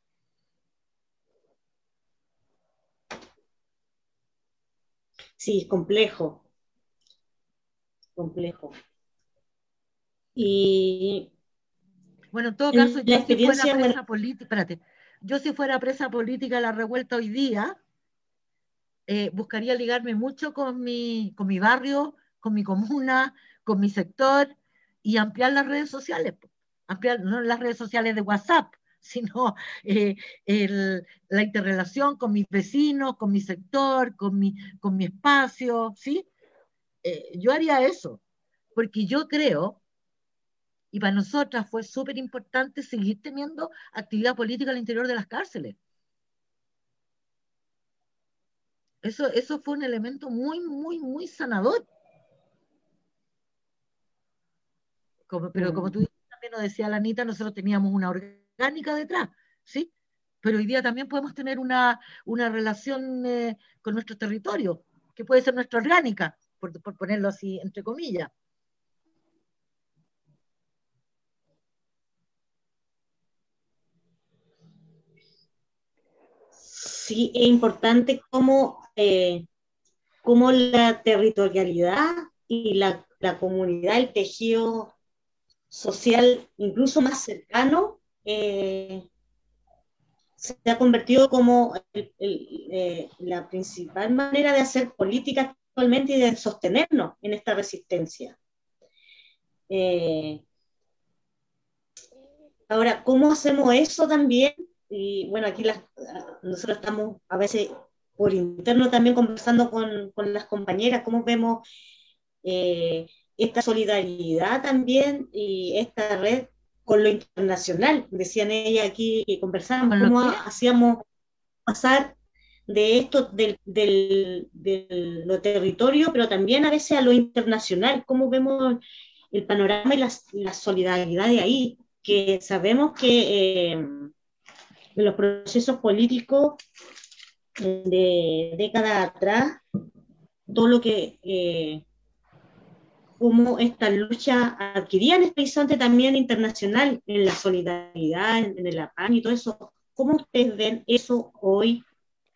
Sí, complejo. Complejo. Y bueno, en todo caso, yo si fuera presa política, yo si fuera presa política de la revuelta hoy día, buscaría ligarme mucho con mi barrio, con mi comuna, con mi sector y ampliar las redes sociales, ampliar no las redes sociales de WhatsApp, sino la interrelación con mis vecinos, con mi sector, con mi espacio, ¿sí? Yo haría eso, porque yo creo, y para nosotras fue súper importante seguir teniendo actividad política al interior de las cárceles. Eso fue un elemento muy, muy, muy sanador. Pero como tú también nos decía la Anita, nosotros teníamos una orgánica detrás, ¿sí? Pero hoy día también podemos tener una relación con nuestro territorio, que puede ser nuestra orgánica, por ponerlo así, entre comillas. Sí, es importante cómo la territorialidad y la comunidad, el tejido social, incluso más cercano, se ha convertido como la principal manera de hacer política actualmente y de sostenernos en esta resistencia. Ahora, ¿cómo hacemos eso también? Y bueno, aquí nosotros estamos a veces por interno también conversando con las compañeras, cómo vemos esta solidaridad también y esta red con lo internacional. Decían ella aquí que conversábamos cómo hacíamos pasar de esto, de lo territorio, pero también a veces a lo internacional, cómo vemos el panorama y la solidaridad de ahí, que sabemos que en los procesos políticos de décadas atrás, todo lo que cómo esta lucha adquiría en este horizonte también internacional, en la solidaridad, en el afán y todo eso. ¿Cómo ustedes ven eso hoy?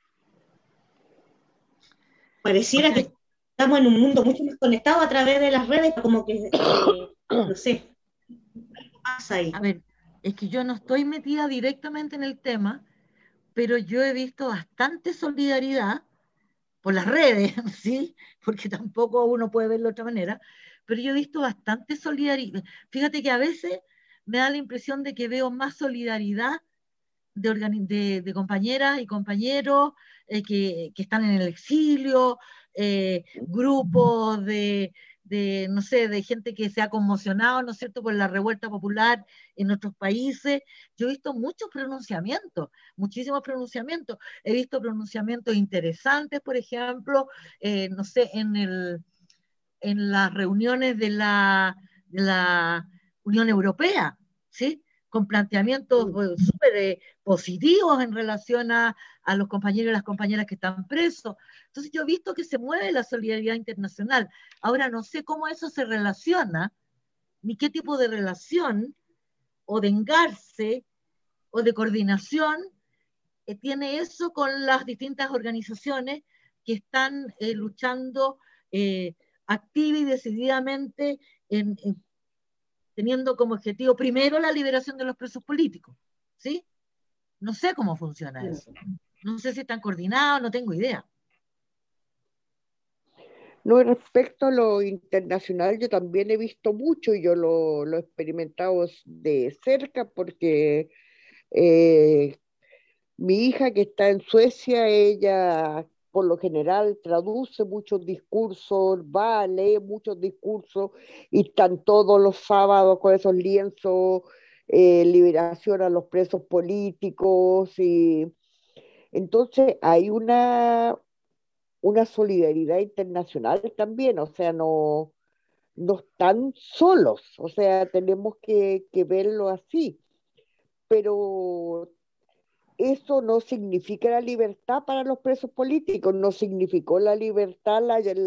Pareciera que estamos en un mundo mucho más conectado a través de las redes, como que, no sé, ¿qué pasa ahí? A ver, es que yo no estoy metida directamente en el tema, pero yo he visto bastante solidaridad por las redes, ¿sí? Porque tampoco uno puede verlo de otra manera, pero yo he visto bastante solidaridad. Fíjate que a veces me da la impresión de que veo más solidaridad de compañeras y compañeros que están en el exilio, grupos no sé, de gente que se ha conmocionado, ¿no es cierto?, por la revuelta popular en otros países. Yo he visto muchos pronunciamientos, muchísimos pronunciamientos. He visto pronunciamientos interesantes, por ejemplo, no sé, en las reuniones de la Unión Europea, ¿sí?, con planteamientos súper positivos en relación a los compañeros y las compañeras que están presos. Entonces yo he visto que se mueve la solidaridad internacional. Ahora no sé cómo eso se relaciona, ni qué tipo de relación o de engarce o de coordinación tiene eso con las distintas organizaciones que están luchando activa y decididamente teniendo como objetivo primero la liberación de los presos políticos, ¿sí? No sé cómo funciona eso. No sé si están coordinados, no tengo idea. No, respecto a lo internacional, yo también he visto mucho y yo lo he experimentado de cerca porque mi hija que está en Suecia, ella por lo general traduce muchos discursos, va, lee muchos discursos y están todos los sábados con esos lienzos, liberación a los presos políticos y entonces hay una solidaridad internacional también, o sea, no están solos, o sea, tenemos que verlo así, pero eso no significa la libertad para los presos políticos, no significó la libertad,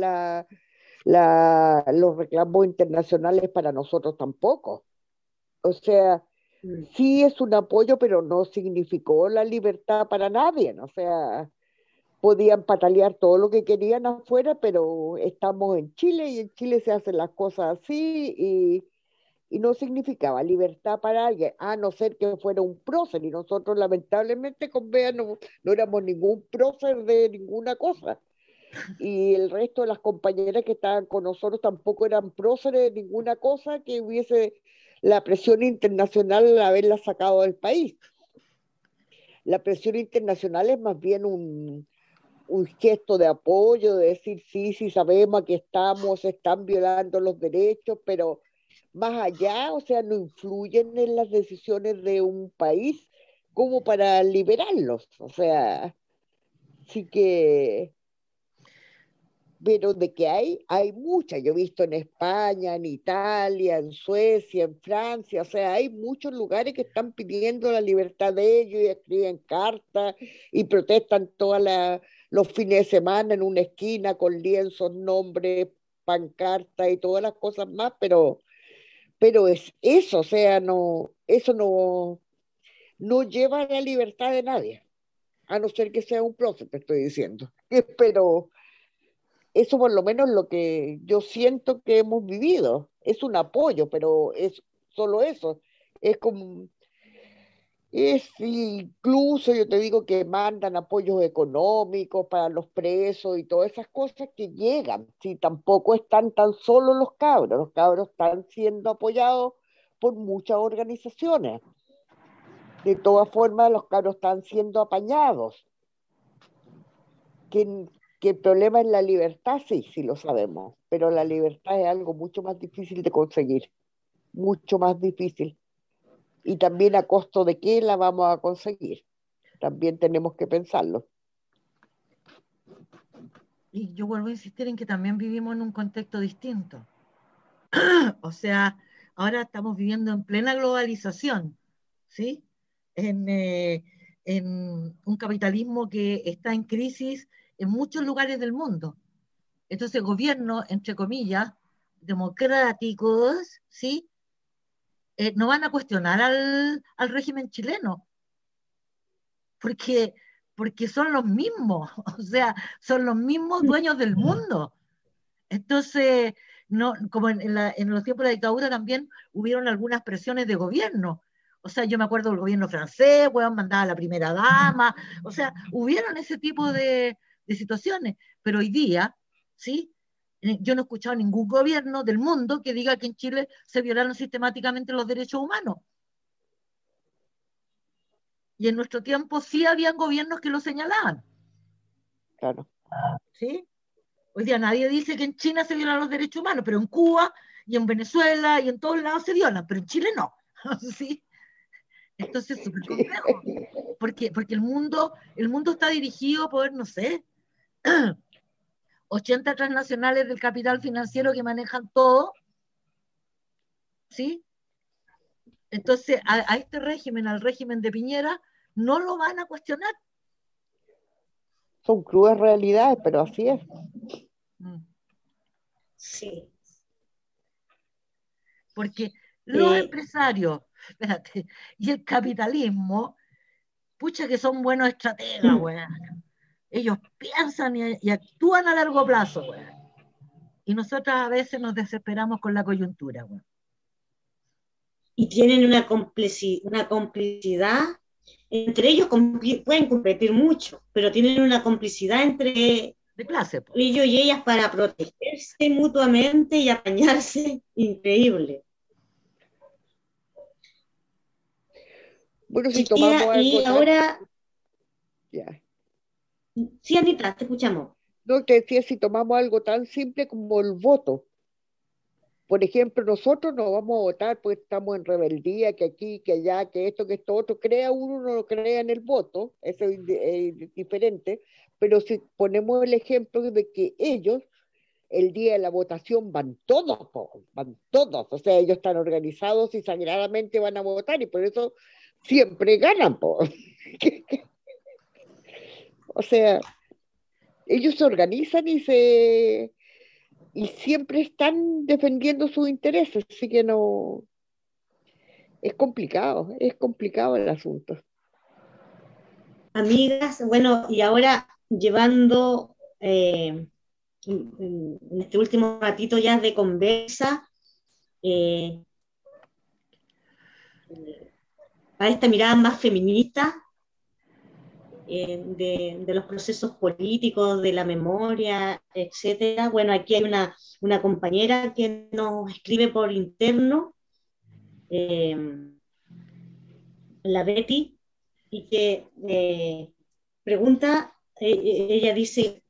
los reclamos internacionales para nosotros tampoco. O sea, sí es un apoyo, pero no significó la libertad para nadie, ¿no? O sea, podían patalear todo lo que querían afuera, pero estamos en Chile y en Chile se hacen las cosas así y no significaba libertad para alguien, a no ser que fuera un prócer, y nosotros lamentablemente con Bea no éramos ningún prócer de ninguna cosa, y el resto de las compañeras que estaban con nosotros tampoco eran próceres de ninguna cosa que hubiese la presión internacional al haberla sacado del país. La presión internacional es más bien un gesto de apoyo, de decir sí sabemos que se están violando los derechos, pero más allá, o sea, no influyen en las decisiones de un país como para liberarlos, o sea, sí que, pero de que hay muchas, yo he visto en España, en Italia, en Suecia, en Francia, o sea, hay muchos lugares que están pidiendo la libertad de ellos y escriben cartas y protestan los fines de semana en una esquina con lienzos, nombres, pancartas y todas las cosas más, pero es eso, o sea, eso no lleva a la libertad de nadie, a no ser que sea un prócer, te estoy diciendo. Pero eso por lo menos lo que yo siento que hemos vivido, es un apoyo, pero es solo eso, es como, es incluso yo te digo que mandan apoyos económicos para los presos y todas esas cosas que llegan. Si tampoco están tan solos los cabros están siendo apoyados por muchas organizaciones. De todas formas, los cabros están siendo apañados. Que el problema es la libertad, sí lo sabemos, pero la libertad es algo mucho más difícil de conseguir, mucho más difícil. Y también a costo de qué la vamos a conseguir. También tenemos que pensarlo. Y yo vuelvo a insistir en que también vivimos en un contexto distinto. O sea, ahora estamos viviendo en plena globalización, ¿sí? En un capitalismo que está en crisis en muchos lugares del mundo. Entonces, gobiernos, entre comillas, democráticos, ¿sí? No van a cuestionar al régimen chileno, porque son los mismos, o sea, son los mismos dueños del mundo. Entonces, no, como en los tiempos de la dictadura también hubieron algunas presiones de gobierno. O sea, yo me acuerdo del gobierno francés, mandaba a la primera dama, o sea, hubieron ese tipo de situaciones, pero hoy día, ¿sí? Yo no he escuchado ningún gobierno del mundo que diga que en Chile se violaron sistemáticamente los derechos humanos. Y en nuestro tiempo sí habían gobiernos que lo señalaban. Claro. ¿Sí? Hoy día nadie dice que en China se violan los derechos humanos, pero en Cuba y en Venezuela y en todos lados se violan, pero en Chile no. ¿Sí? Entonces es súper complejo, porque el mundo está dirigido por, no sé, 80 transnacionales del capital financiero que manejan todo, ¿sí? Entonces a este régimen, al régimen de Piñera, no lo van a cuestionar. Son crudas realidades, pero así es. Sí. Porque los empresarios, espérate, y el capitalismo, pucha que son buenos estrategas, weón. Ellos piensan y actúan a largo plazo, weón. Y nosotros a veces nos desesperamos con la coyuntura, weón. Y tienen una complicidad, entre ellos pueden competir mucho, pero tienen una complicidad entre de clase, po. Ellos y ellas para protegerse mutuamente y apañarse, increíble. Bueno, si tomamos algo y ahora Sí, Anita, te escuchamos. No, te decía, si tomamos algo tan simple como el voto. Por ejemplo, nosotros no vamos a votar porque estamos en rebeldía, que aquí, que allá, que esto otro. Crea uno o no crea en el voto, eso es diferente, pero si ponemos el ejemplo de que ellos, el día de la votación, van todos, van todos, o sea, ellos están organizados y sagradamente van a votar y por eso siempre ganan, po. O sea, ellos se organizan y siempre están defendiendo sus intereses, así que no, es complicado el asunto. Amigas, bueno, y ahora llevando en este último ratito ya de conversa a esta mirada más feminista de los procesos políticos, de la memoria, etcétera. Bueno, aquí hay una compañera que nos escribe por interno, la Betty, y que pregunta, ella dice,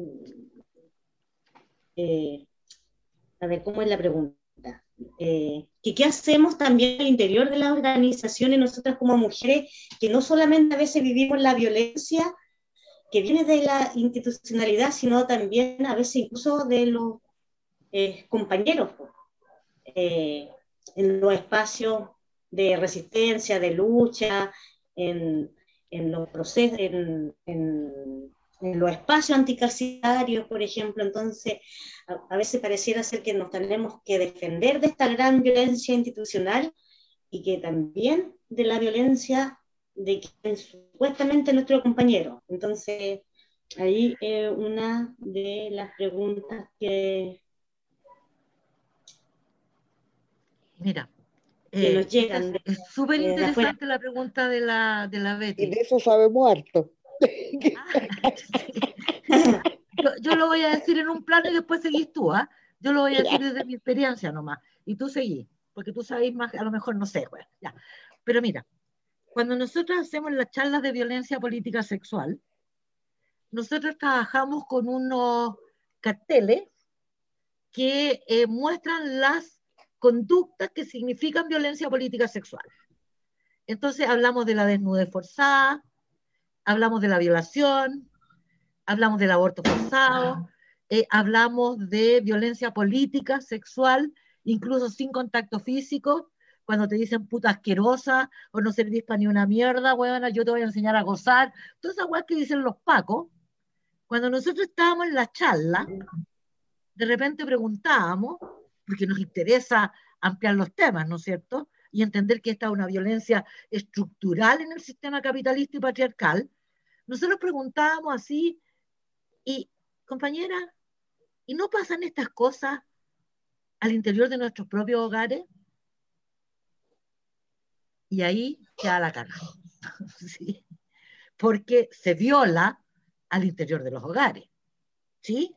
a ver, ¿cómo es la pregunta? Que qué hacemos también al interior de las organizaciones, nosotras como mujeres, que no solamente a veces vivimos la violencia que viene de la institucionalidad, sino también a veces incluso de los compañeros, en los espacios de resistencia, de lucha, en los procesos, en los espacios anticarcelarios, por ejemplo. Entonces, a veces pareciera ser que nos tenemos que defender de esta gran violencia institucional y que también de la violencia de quien supuestamente es nuestro compañero. Entonces, ahí una de las preguntas que Mira, nos llegan. Es súper interesante la pregunta de la Betty. Y de eso sabemos harto. Yo lo voy a decir en un plano y después seguís tú, ¿ah? Yo lo voy a decir desde mi experiencia nomás. Y tú seguís, porque tú sabés más, a lo mejor no sé, pues, ya. Pero mira, cuando nosotros hacemos las charlas de violencia política sexual, nosotros trabajamos con unos carteles que muestran las conductas que significan violencia política sexual. Entonces hablamos de la desnudez forzada, hablamos de la violación, hablamos del aborto forzado, hablamos de violencia política sexual, incluso sin contacto físico, cuando te dicen puta asquerosa o no servís para ni una mierda, huevona, yo te voy a enseñar a gozar, todas esas huevas que dicen los pacos. Cuando nosotros estábamos en la charla, de repente preguntábamos, porque nos interesa ampliar los temas, ¿no es cierto? Y entender que esta es una violencia estructural en el sistema capitalista y patriarcal. Nosotros preguntábamos así, y compañera, ¿y no pasan estas cosas al interior de nuestros propios hogares? Y ahí queda la cara. ¿Sí? Porque se viola al interior de los hogares. ¿Sí?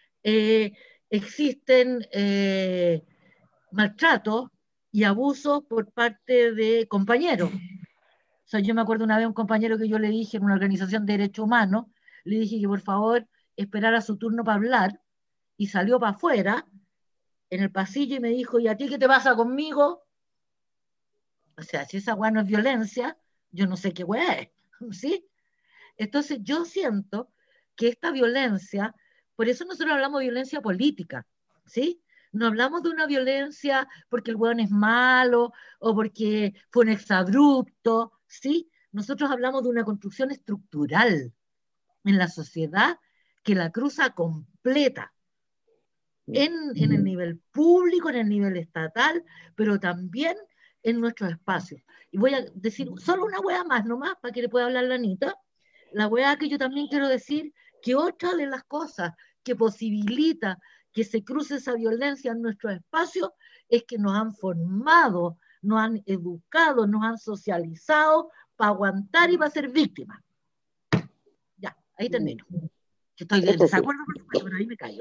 Existen maltratos y abusos por parte de compañeros. O sea, yo me acuerdo una vez un compañero que yo le dije en una organización de derechos humanos, le dije que por favor esperara su turno para hablar, y salió para afuera en el pasillo y me dijo, ¿y a ti qué te pasa conmigo? O sea, si esa weá no es violencia, yo no sé qué weá es, ¿sí? Entonces yo siento que esta violencia, por eso nosotros hablamos de violencia política, ¿sí? No hablamos de una violencia porque el weón es malo o porque fue un exabrupto, ¿sí? Nosotros hablamos de una construcción estructural en la sociedad que la cruza completa, en el nivel público, en el nivel estatal, pero también en nuestros espacios. Y voy a decir solo una hueá más nomás para que le pueda hablar la Anita. La hueá que yo también quiero decir, que otra de las cosas que posibilita que se cruce esa violencia en nuestros espacios es que nos han formado, nos han educado, nos han socializado para aguantar y para ser víctimas. Ya, ahí termino. Estoy de desacuerdo, pero ahí me callo.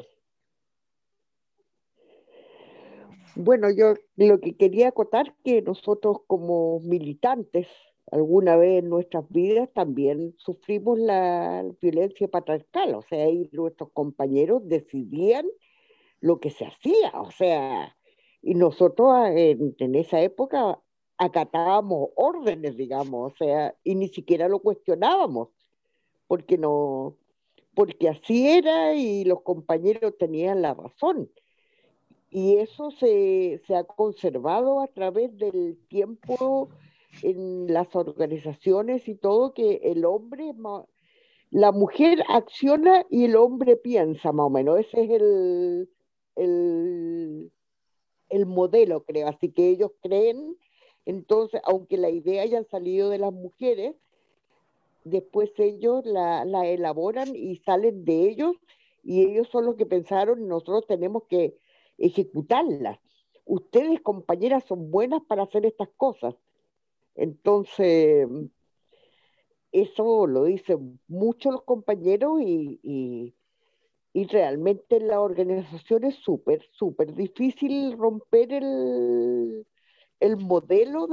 Bueno, yo lo que quería acotar que nosotros como militantes alguna vez en nuestras vidas también sufrimos la violencia patriarcal, o sea, y nuestros compañeros decidían lo que se hacía, o sea, y nosotros en esa época acatábamos órdenes, digamos, o sea, y ni siquiera lo cuestionábamos, porque no, porque así era y los compañeros tenían la razón. Y eso se ha conservado a través del tiempo en las organizaciones y todo, que el hombre, la mujer acciona y el hombre piensa, más o menos. Ese es el, el modelo, creo. Así que ellos creen, entonces, aunque la idea haya salido de las mujeres, después ellos la elaboran y salen de ellos, y ellos son los que pensaron, y nosotros tenemos que ejecutarlas. Ustedes, compañeras, son buenas para hacer estas cosas. Entonces, eso lo dicen muchos los compañeros y realmente en la organización es súper difícil romper el modelo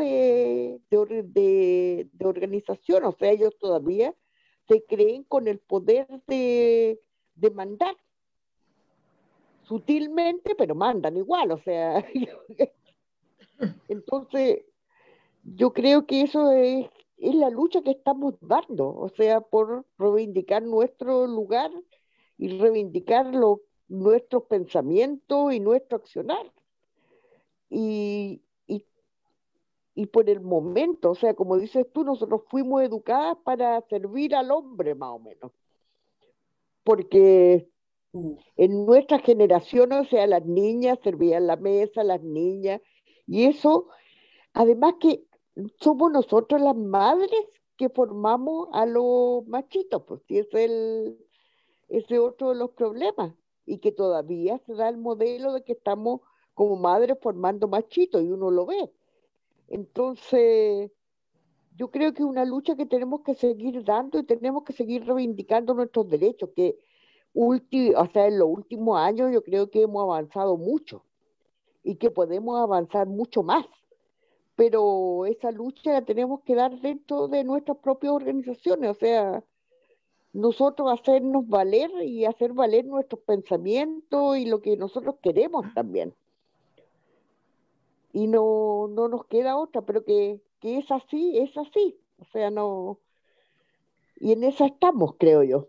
de organización. O sea, ellos todavía se creen con el poder de mandar. Sutilmente, pero mandan igual, o sea. Entonces, yo creo que eso es la lucha que estamos dando, o sea, por reivindicar nuestro lugar y reivindicar nuestros pensamientos y nuestro accionar. Y por el momento, o sea, como dices tú, nosotros fuimos educadas para servir al hombre, más o menos. Porque en nuestra generación, o sea, las niñas servían la mesa, las niñas, y eso, además que somos nosotros las madres que formamos a los machitos, pues, y ese es otro de los problemas, y que todavía se da el modelo de que estamos como madres formando machitos, y uno lo ve. Entonces, yo creo que es una lucha que tenemos que seguir dando y tenemos que seguir reivindicando nuestros derechos, que o sea, en los últimos años yo creo que hemos avanzado mucho y que podemos avanzar mucho más, pero esa lucha la tenemos que dar dentro de nuestras propias organizaciones, o sea, nosotros hacernos valer y hacer valer nuestros pensamientos y lo que nosotros queremos también. Y no nos queda otra, pero que es así, o sea, no, y en esa estamos, creo yo.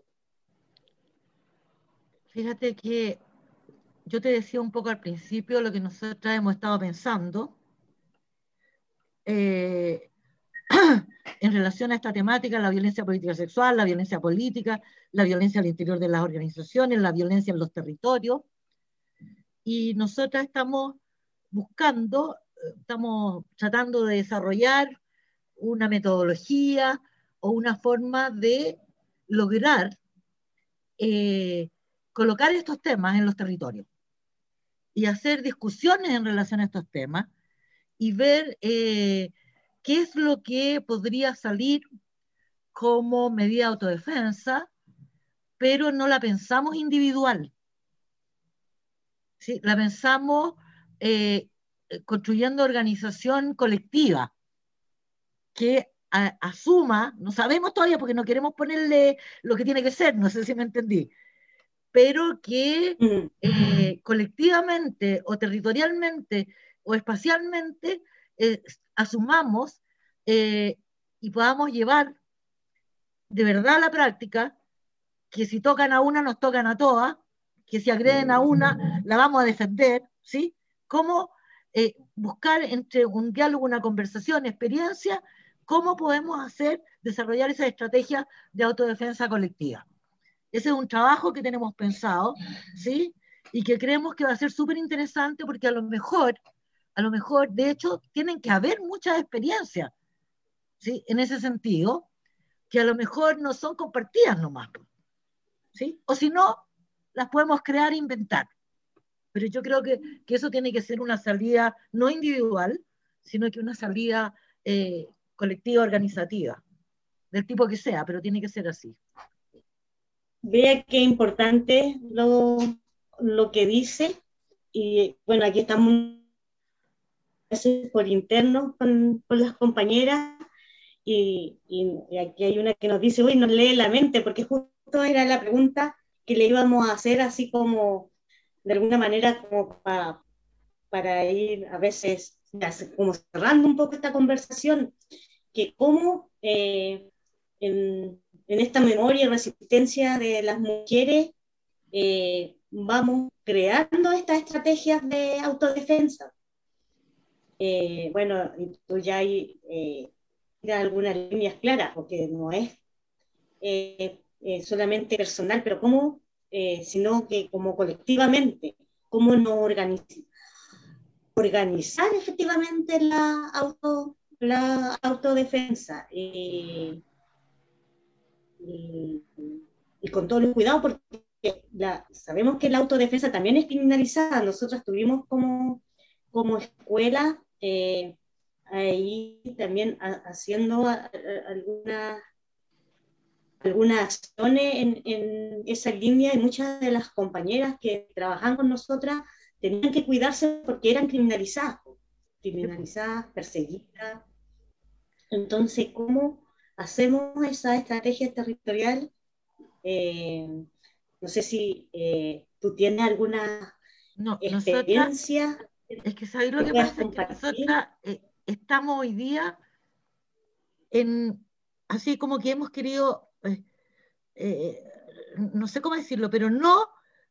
Fíjate que yo te decía un poco al principio lo que nosotros hemos estado pensando en relación a esta temática, la violencia política sexual, la violencia política, la violencia al interior de las organizaciones, la violencia en los territorios. Y nosotras estamos tratando de desarrollar una metodología o una forma de lograr colocar estos temas en los territorios y hacer discusiones en relación a estos temas y ver qué es lo que podría salir como medida de autodefensa, pero no la pensamos individual. ¿Sí? La pensamos construyendo organización colectiva que asuma, no sabemos todavía porque no queremos ponerle lo que tiene que ser, no sé si me entendí, pero que colectivamente o territorialmente o espacialmente asumamos y podamos llevar de verdad a la práctica que si tocan a una, nos tocan a todas, que si agreden a una, la vamos a defender, ¿sí? Cómo buscar entre un diálogo, una conversación, experiencia, cómo podemos desarrollar esa estrategia de autodefensa colectiva. Ese es un trabajo que tenemos pensado, ¿sí? Y que creemos que va a ser súper interesante porque a lo mejor, de hecho, tienen que haber muchas experiencias, ¿sí? En ese sentido, que a lo mejor no son compartidas nomás, ¿sí? O si no, las podemos crear e inventar. Pero yo creo que eso tiene que ser una salida no individual, sino que una salida colectiva, organizativa, del tipo que sea, pero tiene que ser así. Vea qué importante lo que dice, y bueno, aquí estamos por interno con las compañeras, y aquí hay una que nos dice, uy, nos lee la mente, porque justo era la pregunta que le íbamos a hacer así como, de alguna manera, como para ir a veces como cerrando un poco esta conversación, que cómo en esta memoria y resistencia de las mujeres vamos creando estas estrategias de autodefensa. Bueno, tú ya hay algunas líneas claras, porque no es solamente personal, pero cómo, sino que como colectivamente, cómo nos organizar efectivamente la autodefensa y con todos los cuidados, porque sabemos que la autodefensa también es criminalizada. Nosotras tuvimos como escuela ahí también haciendo algunas acciones en esa línea, y muchas de las compañeras que trabajaban con nosotras tenían que cuidarse porque eran criminalizadas, perseguidas. Entonces, ¿cómo hacemos esa estrategia territorial? No sé si tú tienes alguna experiencia. Es que ¿sabes lo que pasa? Es que nosotras estamos hoy día así como que hemos querido, no sé cómo decirlo, pero no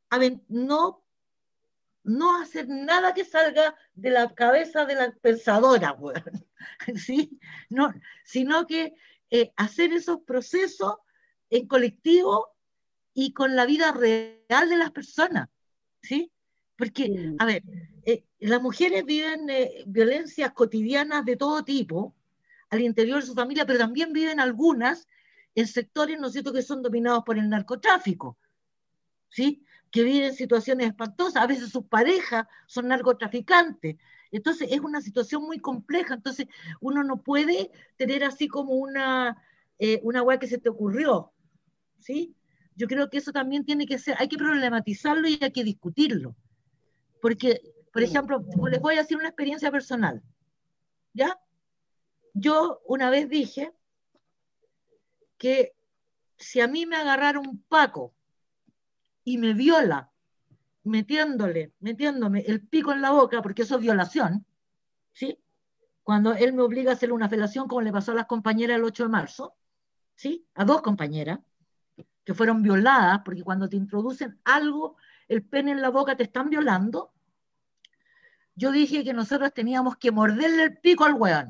hacer nada que salga de la cabeza de la pensadora, bueno, ¿sí? No, sino que hacer esos procesos en colectivo y con la vida real de las personas, ¿sí? Porque, a ver, las mujeres viven violencias cotidianas de todo tipo al interior de su familia, pero también viven algunas en sectores, ¿no es cierto?, que son dominados por el narcotráfico, ¿sí?, que viven situaciones espantosas, a veces sus parejas son narcotraficantes. Entonces es una situación muy compleja. Entonces uno no puede tener así como una hueá que se te ocurrió, ¿sí? Yo creo que eso también tiene que ser, hay que problematizarlo y hay que discutirlo. Porque, por ejemplo, les voy a decir una experiencia personal, ¿ya? Yo una vez dije que si a mí me agarrara un Paco y me viola, metiéndome el pico en la boca, porque eso es violación, ¿sí? Cuando él me obliga a hacer una felación, como le pasó a las compañeras el 8 de marzo, ¿sí? A 2 compañeras que fueron violadas, porque cuando te introducen algo, el pene en la boca, te están violando. Yo dije que nosotros teníamos que morderle el pico al weón,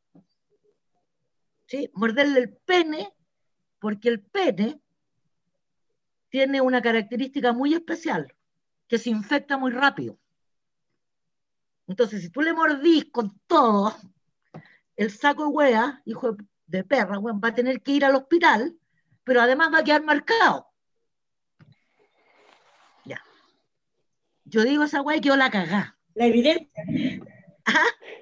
¿sí? Morderle el pene, porque el pene tiene una característica muy especial, que se infecta muy rápido. Entonces, si tú le mordís con todo, el saco de wea, hijo de perra, weón, va a tener que ir al hospital, pero además va a quedar marcado. Ya. Yo digo esa wea y quedó la cagá. La evidencia. ¿Ah?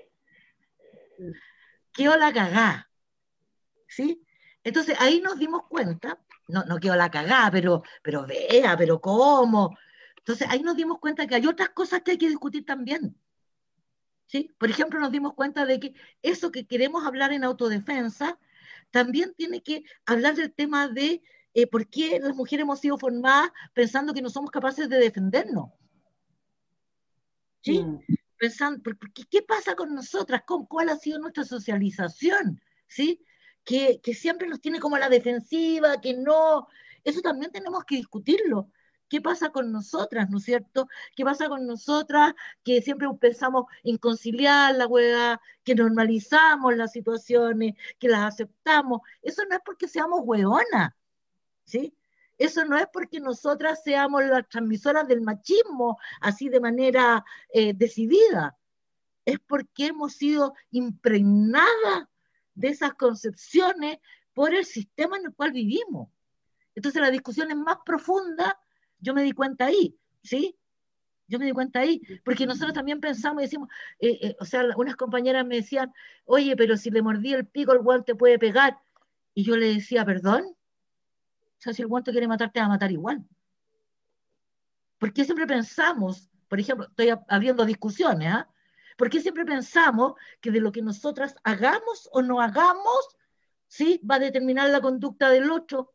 Quedó la cagá. ¿Sí? Entonces, ahí nos dimos cuenta, no quedó la cagá, pero vea, pero ¿cómo? Entonces, ahí nos dimos cuenta que hay otras cosas que hay que discutir también. ¿Sí? Por ejemplo, nos dimos cuenta de que eso que queremos hablar en autodefensa también tiene que hablar del tema de por qué las mujeres hemos sido formadas pensando que no somos capaces de defendernos. ¿Sí? Pensando, ¿qué pasa con nosotras? ¿Cuál ha sido nuestra socialización? ¿Sí? Que siempre nos tiene como a la defensiva, que no. Eso también tenemos que discutirlo. ¿Qué pasa con nosotras, no es cierto? ¿Qué pasa con nosotras que siempre pensamos en conciliar la hueá, que normalizamos las situaciones, que las aceptamos? Eso no es porque seamos hueonas, ¿sí? Eso no es porque nosotras seamos las transmisoras del machismo, así de manera decidida. Es porque hemos sido impregnadas de esas concepciones por el sistema en el cual vivimos. Entonces la discusión es más profunda. Yo me di cuenta ahí, ¿sí? Yo me di cuenta ahí, porque nosotros también pensamos y decimos, o sea, unas compañeras me decían, oye, pero si le mordí el pico, el guante te puede pegar. Y yo le decía, ¿perdón? O sea, si el guante quiere matar, te va a matar igual. ¿Por qué siempre pensamos, por ejemplo, estoy abriendo discusiones, ¿ah? ¿Por qué siempre pensamos que de lo que nosotras hagamos o no hagamos ¿sí? Va a determinar la conducta del otro.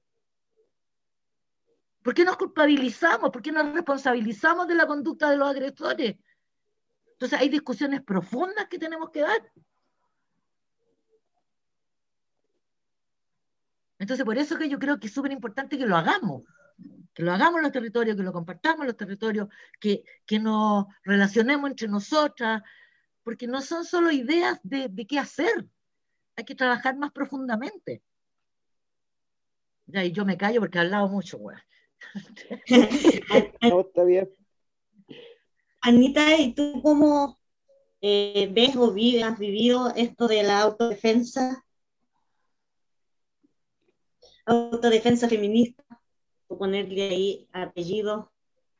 ¿Por qué nos culpabilizamos? ¿Por qué nos responsabilizamos de la conducta de los agresores? Entonces hay discusiones profundas que tenemos que dar. Entonces por eso que yo creo que es súper importante que lo hagamos en los territorios, que lo compartamos en los territorios, que nos relacionemos entre nosotras, porque no son solo ideas de qué hacer, hay que trabajar más profundamente. Ya, y yo me callo porque he hablado mucho, güey. No, está bien. Anita, ¿y tú cómo ves o has vivido esto de la autodefensa feminista, o ponerle ahí apellido?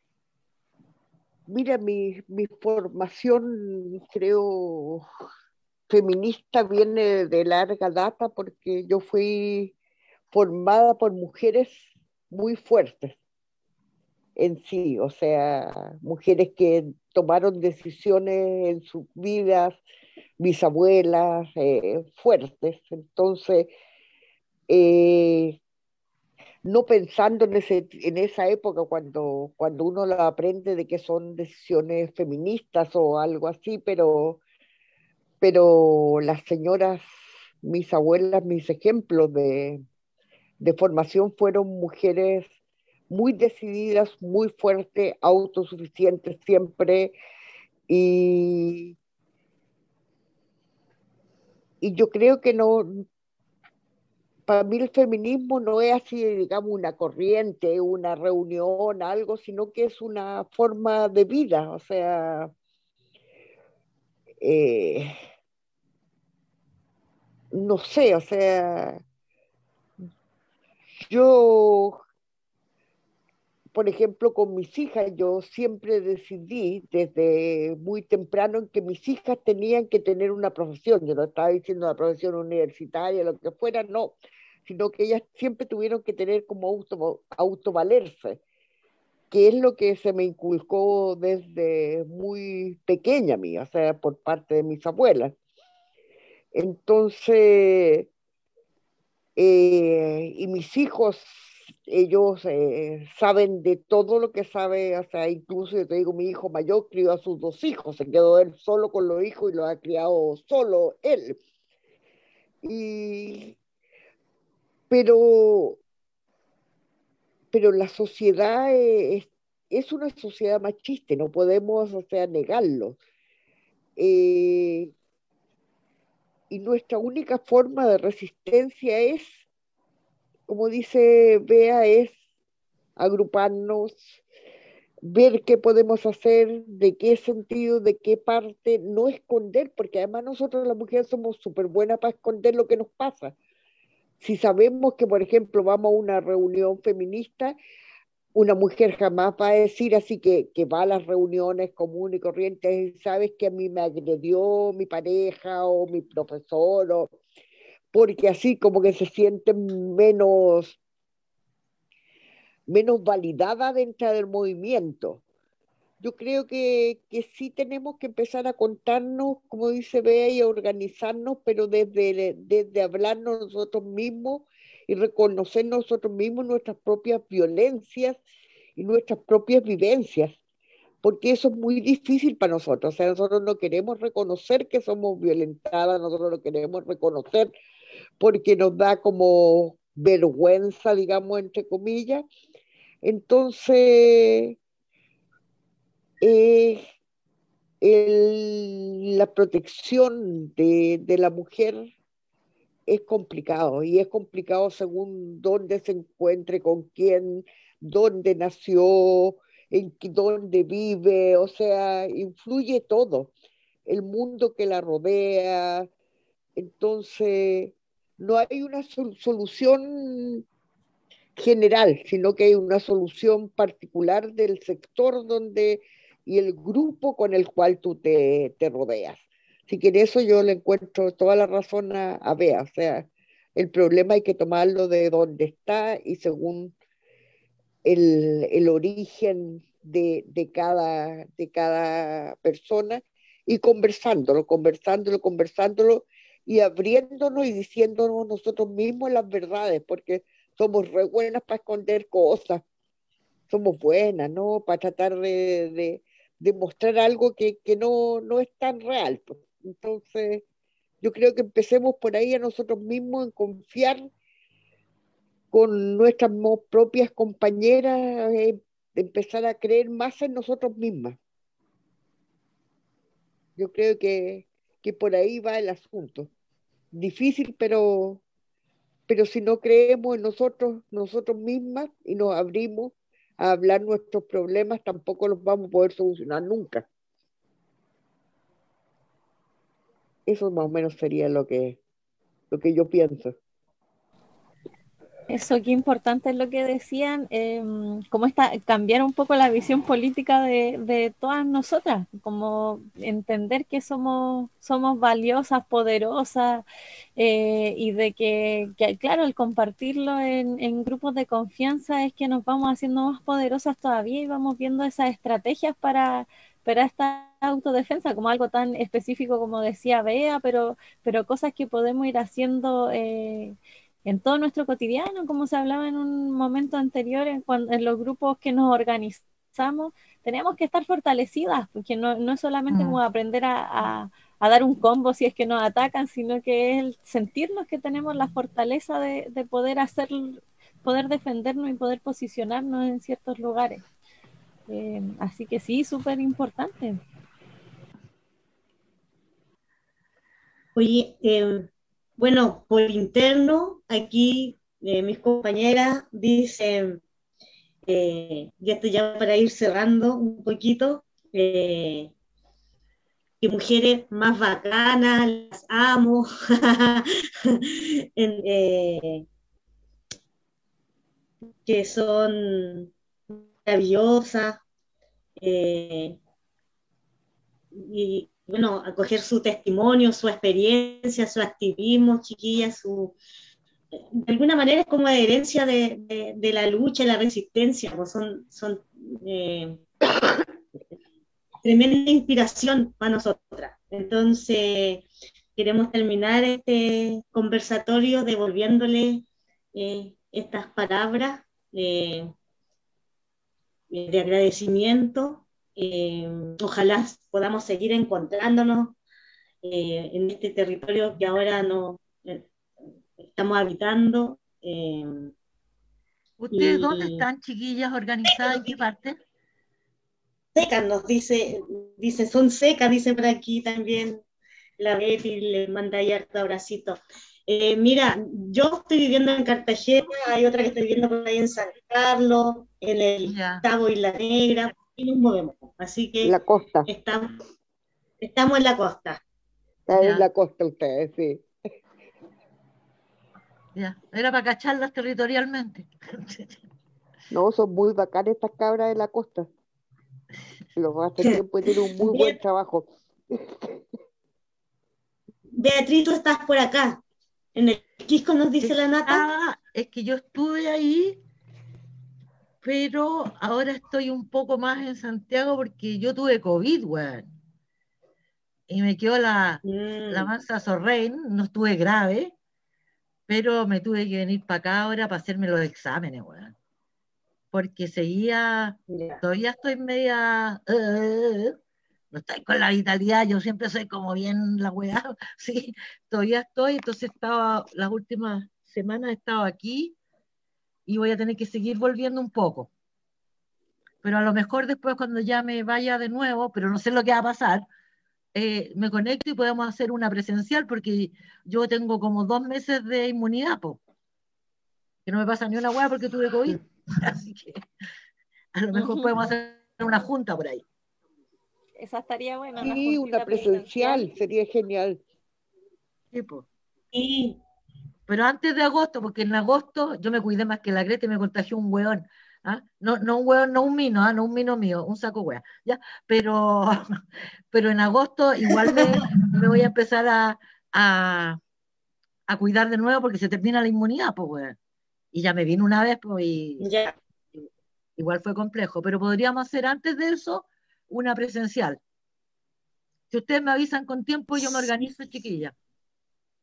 Mira, mi formación, creo, feminista viene de larga data porque yo fui formada por mujeres muy fuertes en sí, o sea, mujeres que tomaron decisiones en sus vidas, mis abuelas, fuertes. Entonces, no pensando en esa época cuando uno lo aprende de que son decisiones feministas o algo así, pero las señoras, mis abuelas, mis ejemplos de formación fueron mujeres muy decididas, muy fuertes, autosuficientes siempre, y, y yo creo que no, para mí el feminismo no es así, digamos, una corriente, una reunión, algo, sino que es una forma de vida, o sea, eh, no sé, o sea, yo, por ejemplo, con mis hijas, yo siempre decidí desde muy temprano en que mis hijas tenían que tener una profesión. Yo no estaba diciendo una profesión universitaria, lo que fuera, no, sino que ellas siempre tuvieron que tener como autovalerse, que es lo que se me inculcó desde muy pequeña mía, o sea, por parte de mis abuelas. Entonces, y mis hijos, ellos saben de todo lo que sabe, o sea, incluso yo te digo, mi hijo mayor crió a sus dos hijos, se quedó él solo con los hijos y los ha criado solo él. Y, pero, pero la sociedad es una sociedad machista, no podemos, o sea, negarlo. Eh, y nuestra única forma de resistencia es, como dice Bea, es agruparnos, ver qué podemos hacer, de qué sentido, de qué parte, no esconder, porque además nosotros las mujeres somos súper buenas para esconder lo que nos pasa. Si sabemos que, por ejemplo, vamos a una reunión feminista, una mujer jamás va a decir así que va a las reuniones comunes y corrientes, y sabes que a mí me agredió mi pareja o mi profesor, porque así como que se sienten menos validada dentro del movimiento. Yo creo que sí tenemos que empezar a contarnos, como dice Bea, y a organizarnos, pero desde hablarnos nosotros mismos y reconocer nosotros mismos nuestras propias violencias y nuestras propias vivencias, porque eso es muy difícil para nosotros. O sea, nosotros no queremos reconocer que somos violentadas, nosotros no queremos reconocer porque nos da como vergüenza, digamos, entre comillas. Entonces, eh, la protección de la mujer es complicado, y es complicado según dónde se encuentre, con quién, dónde nació, dónde vive, o sea, influye todo, el mundo que la rodea. Entonces, no hay una solución general, sino que hay una solución particular del sector donde y el grupo con el cual tú te rodeas. Así que en eso yo le encuentro toda la razón a Bea, o sea, el problema hay que tomarlo de donde está y según el origen de cada persona, y conversándolo, conversándolo, conversándolo, y abriéndonos y diciéndonos nosotros mismos las verdades, porque somos re buenas para esconder cosas, somos buenas, ¿no? Para tratar de mostrar algo que no es tan real, pues. Entonces, yo creo que empecemos por ahí a nosotros mismos en confiar con nuestras propias compañeras, de empezar a creer más en nosotros mismas. Yo creo que por ahí va el asunto. Difícil, pero si no creemos en nosotros mismas y nos abrimos a hablar nuestros problemas, tampoco los vamos a poder solucionar nunca. Eso más o menos sería lo que yo pienso. Eso, qué importante es lo que decían, cómo cambiar un poco la visión política de todas nosotras, como entender que somos valiosas, poderosas, y de que, claro, el compartirlo en grupos de confianza es que nos vamos haciendo más poderosas todavía y vamos viendo esas estrategias para esta autodefensa, como algo tan específico como decía Bea, pero cosas que podemos ir haciendo en todo nuestro cotidiano, como se hablaba en un momento anterior, en los grupos que nos organizamos, tenemos que estar fortalecidas, porque no es solamente como aprender a dar un combo si es que nos atacan, sino que es el sentirnos que tenemos la fortaleza de poder poder defendernos y poder posicionarnos en ciertos lugares. Así que sí, súper importante. Oye, bueno, por interno, aquí mis compañeras dicen, y esto ya para ir cerrando un poquito, que mujeres más bacanas, las amo, que son maravillosas, y bueno, acoger su testimonio, su experiencia, su activismo, chiquillas, de alguna manera es como herencia de la lucha y la resistencia, pues son tremenda inspiración para nosotras. Entonces, queremos terminar este conversatorio devolviéndole estas palabras de agradecimiento. Ojalá podamos seguir encontrándonos en este territorio que ahora estamos habitando. ¿Ustedes dónde están, chiquillas, organizadas? ¿En qué parte? Secas, nos dice, son secas, dice por aquí también la Betty, le manda ahí harto abracito. Mira, yo estoy viviendo en Cartagena, hay otra que estoy viviendo por ahí en San Carlos, en el Tabo y la Negra, y nos movemos, así que la costa. Estamos en la costa. Están en la costa ustedes, sí. Ya, era para cacharlas territorialmente. No, son muy bacanas estas cabras de la costa. Los hace tiempo tienen un muy buen trabajo. Beatriz, tú estás por acá. En el Quisco nos dice la Nata. Es que yo estuve ahí, pero ahora estoy un poco más en Santiago porque yo tuve COVID, weón. Y me quedó la mansa sorrein, no estuve grave, pero me tuve que venir para acá ahora para hacerme los exámenes, weón. Porque todavía estoy media, no estoy con la vitalidad, yo siempre soy como bien la weá, sí, todavía estoy, entonces las últimas semanas he estado aquí y voy a tener que seguir volviendo un poco. Pero a lo mejor después cuando ya me vaya de nuevo, pero no sé lo que va a pasar, me conecto y podemos hacer una presencial porque yo tengo como 2 meses de inmunidad, que no me pasa ni una weá porque tuve COVID. Así que a lo mejor podemos hacer una junta por ahí. Esa estaría buena. Sí, una presencial, sería genial. Sí, pues. Sí. Pero antes de agosto, porque en agosto yo me cuidé más que la Greta y me contagió un hueón. ¿Ah? No un hueón, no un mino, no un mino mío, un saco hueá. ¿Ya? Pero en agosto igual me voy a empezar a cuidar de nuevo porque se termina la inmunidad, pues hueón. Y ya me vino una vez, pues, igual fue complejo, pero podríamos hacer antes de eso una presencial. Si ustedes me avisan con tiempo, yo me organizo, chiquilla.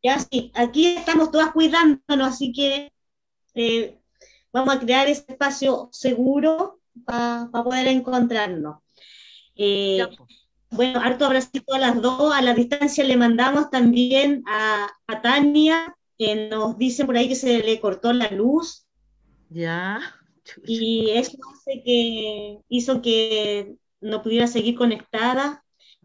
Ya sí, aquí estamos todas cuidándonos, así que vamos a crear ese espacio seguro para poder encontrarnos. Bueno, harto abracito a las dos, a la distancia le mandamos también a Tania, que nos dicen por ahí que se le cortó la luz. Ya. Y eso hizo que no pudiera seguir conectada.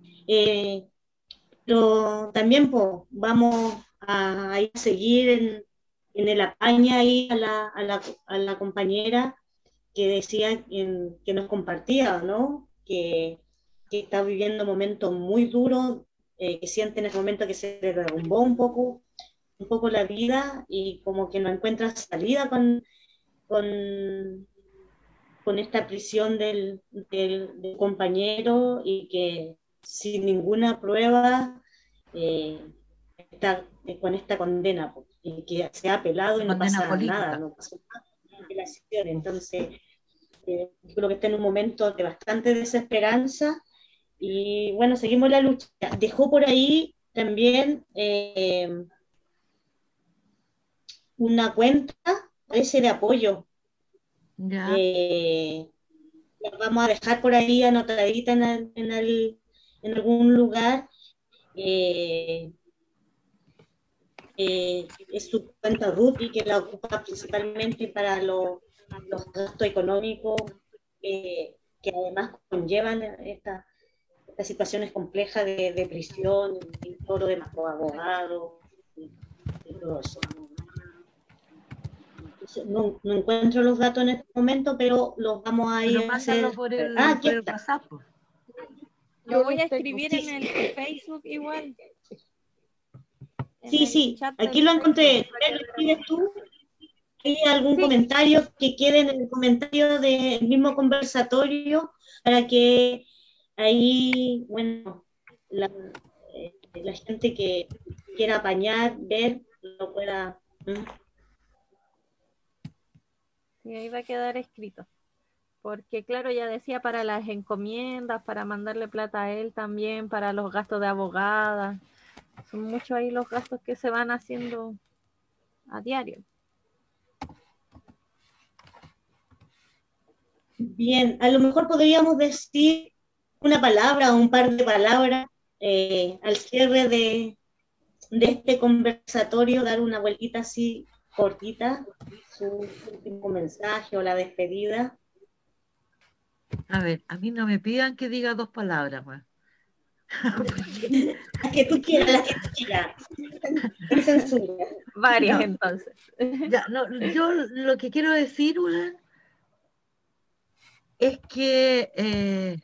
Pero también pues, vamos a ir a seguir en el apañe ahí a la compañera que decía que nos compartía, ¿no? Que está viviendo momentos muy duros, que siente en el momento que se le derrumbó un poco la vida y como que no encuentra salida con esta prisión del compañero y que sin ninguna prueba está con esta condena y que se ha apelado y no pasa nada, no pasa nada. Entonces, yo creo que está en un momento de bastante desesperanza y bueno, seguimos la lucha. Dejó por ahí también una cuenta, parece de apoyo. La vamos a dejar por ahí anotadita en algún lugar. Es su cuenta RUT y que la ocupa principalmente para los gastos económicos que además conllevan estas situaciones complejas de prisión y todo lo demás, los abogados y todo eso. No encuentro los datos en este momento, pero los vamos a ir a hacer. Por el WhatsApp. Lo voy a escribir en el Facebook igual. Sí, aquí lo encontré. ¿Lo escribes tú? ¿Hay algún comentario que quede en el comentario del mismo conversatorio para que ahí, bueno, la gente que quiera apañar, ver, lo pueda... Sí, ahí va a quedar escrito. Porque claro, ya decía para las encomiendas, para mandarle plata a él también, para los gastos de abogada. Son muchos ahí los gastos que se van haciendo a diario. Bien, a lo mejor podríamos decir una palabra o un par de palabras al cierre de este conversatorio, dar una vueltita así cortita, su último mensaje o la despedida. A ver, a mí no me pidan que diga 2 palabras más. Las que tú quieras, sin censura. Varias, entonces. Ya, no, yo lo que quiero decir, es que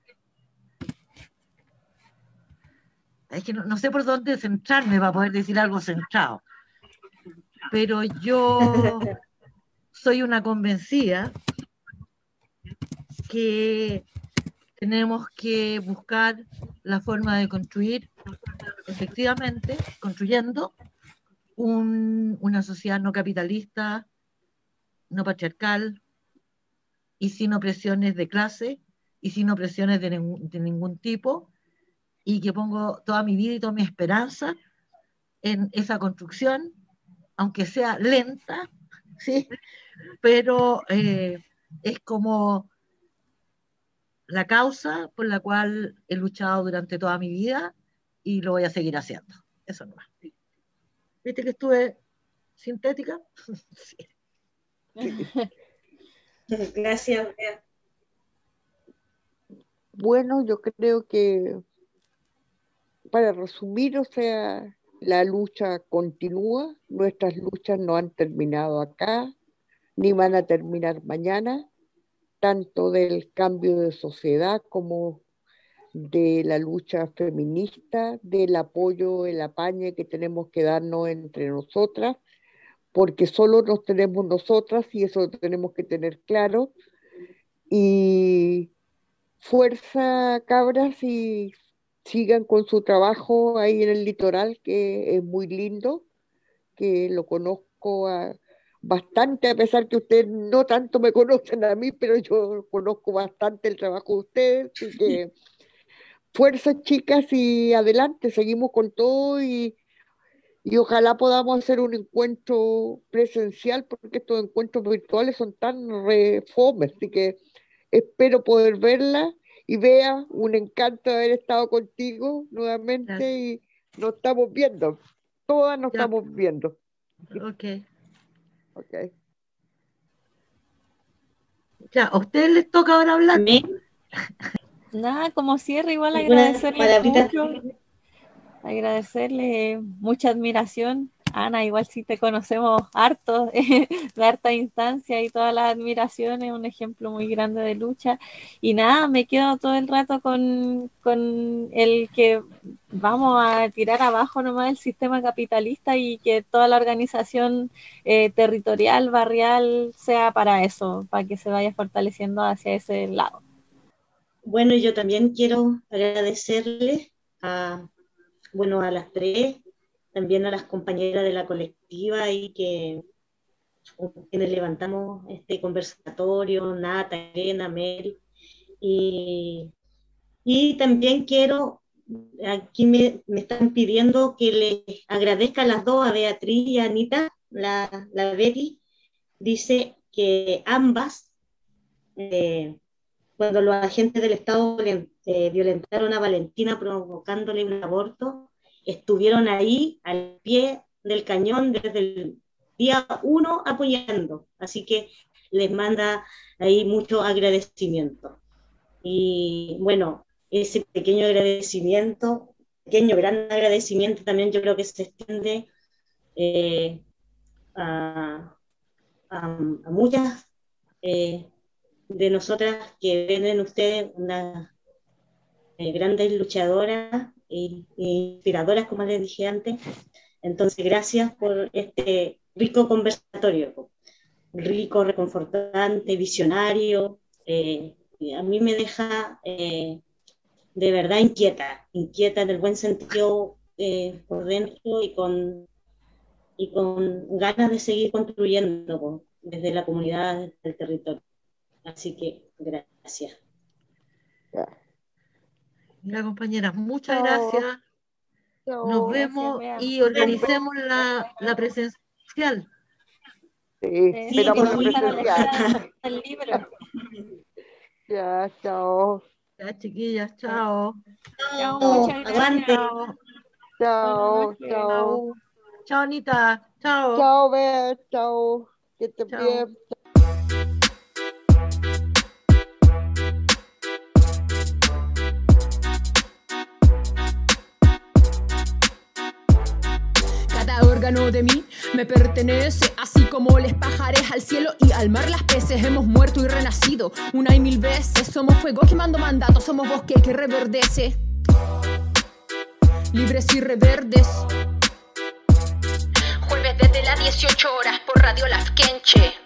no sé por dónde centrarme para poder decir algo centrado. Pero yo soy una convencida que tenemos que buscar la forma de construir, efectivamente, construyendo una sociedad no capitalista, no patriarcal y sin opresiones de clase y sin opresiones de ningún tipo, y que pongo toda mi vida y toda mi esperanza en esa construcción, aunque sea lenta, ¿sí? Pero es como la causa por la cual he luchado durante toda mi vida y lo voy a seguir haciendo. Eso nomás. ¿Viste que estuve sintética? Sí. Gracias. Bueno, yo creo que para resumir, o sea, la lucha continúa, nuestras luchas no han terminado acá, ni van a terminar mañana, tanto del cambio de sociedad como de la lucha feminista, del apoyo, el apañe que tenemos que darnos entre nosotras, porque solo nos tenemos nosotras y eso lo tenemos que tener claro. Y fuerza, cabras, y sigan con su trabajo ahí en el litoral, que es muy lindo, que lo conozco bastante, a pesar que ustedes no tanto me conocen a mí, pero yo conozco bastante el trabajo de ustedes, así que fuerza, chicas, y adelante, seguimos con todo, y y ojalá podamos hacer un encuentro presencial, porque estos encuentros virtuales son tan fome, así que espero poder verla. Y Bea, un encanto haber estado contigo nuevamente. Gracias. Y nos estamos viendo, todas nos estamos viendo. Ok. Ya, ¿a ustedes les toca ahora hablar? Nada, como cierre, igual agradecerle mucha admiración. Ana, igual sí te conocemos harto, de harta instancia, y todas las admiraciones, un ejemplo muy grande de lucha. Y nada, me quedo todo el rato con el que vamos a tirar abajo nomás el sistema capitalista, y que toda la organización territorial, barrial, sea para eso, para que se vaya fortaleciendo hacia ese lado. Bueno, yo también quiero agradecerle a las tres, también a las compañeras de la colectiva y quienes levantamos este conversatorio, Nata, Elena, Mel, y también quiero, aquí me están pidiendo que les agradezca a las dos, a Beatriz y a Anita, la Betty, dice que ambas, cuando los agentes del Estado violentaron a Valentina provocándole un aborto, estuvieron ahí al pie del cañón desde el día 1 apoyando, así que les manda ahí mucho agradecimiento. Y bueno, ese pequeño gran agradecimiento también yo creo que se extiende a muchas de nosotras que ven en ustedes unas grandes luchadoras e inspiradoras, como les dije antes. Entonces, gracias por este rico conversatorio, rico, reconfortante, visionario. A mí me deja de verdad inquieta en el buen sentido por dentro, y con ganas de seguir construyendo desde la comunidad, desde el territorio. Así que gracias. Ya, compañeras, muchas gracias. Nos vemos y organicemos la presencial. Sí, esperamos la presencial. El libro. Ya, chao. Ya, chiquillas, chao. Chao, muchas gracias. Chao. Chao, Anita. Chao. Chao, Bea. Chao. Que estés bien. Cada órgano de mí me pertenece, así como les pajares al cielo y al mar las peces. Hemos muerto y renacido una y mil veces. Somos fuego quemando mandatos, somos bosque que reverdece. Libres y reverdes. Jueves desde las 18 horas por Radio Lafkenche.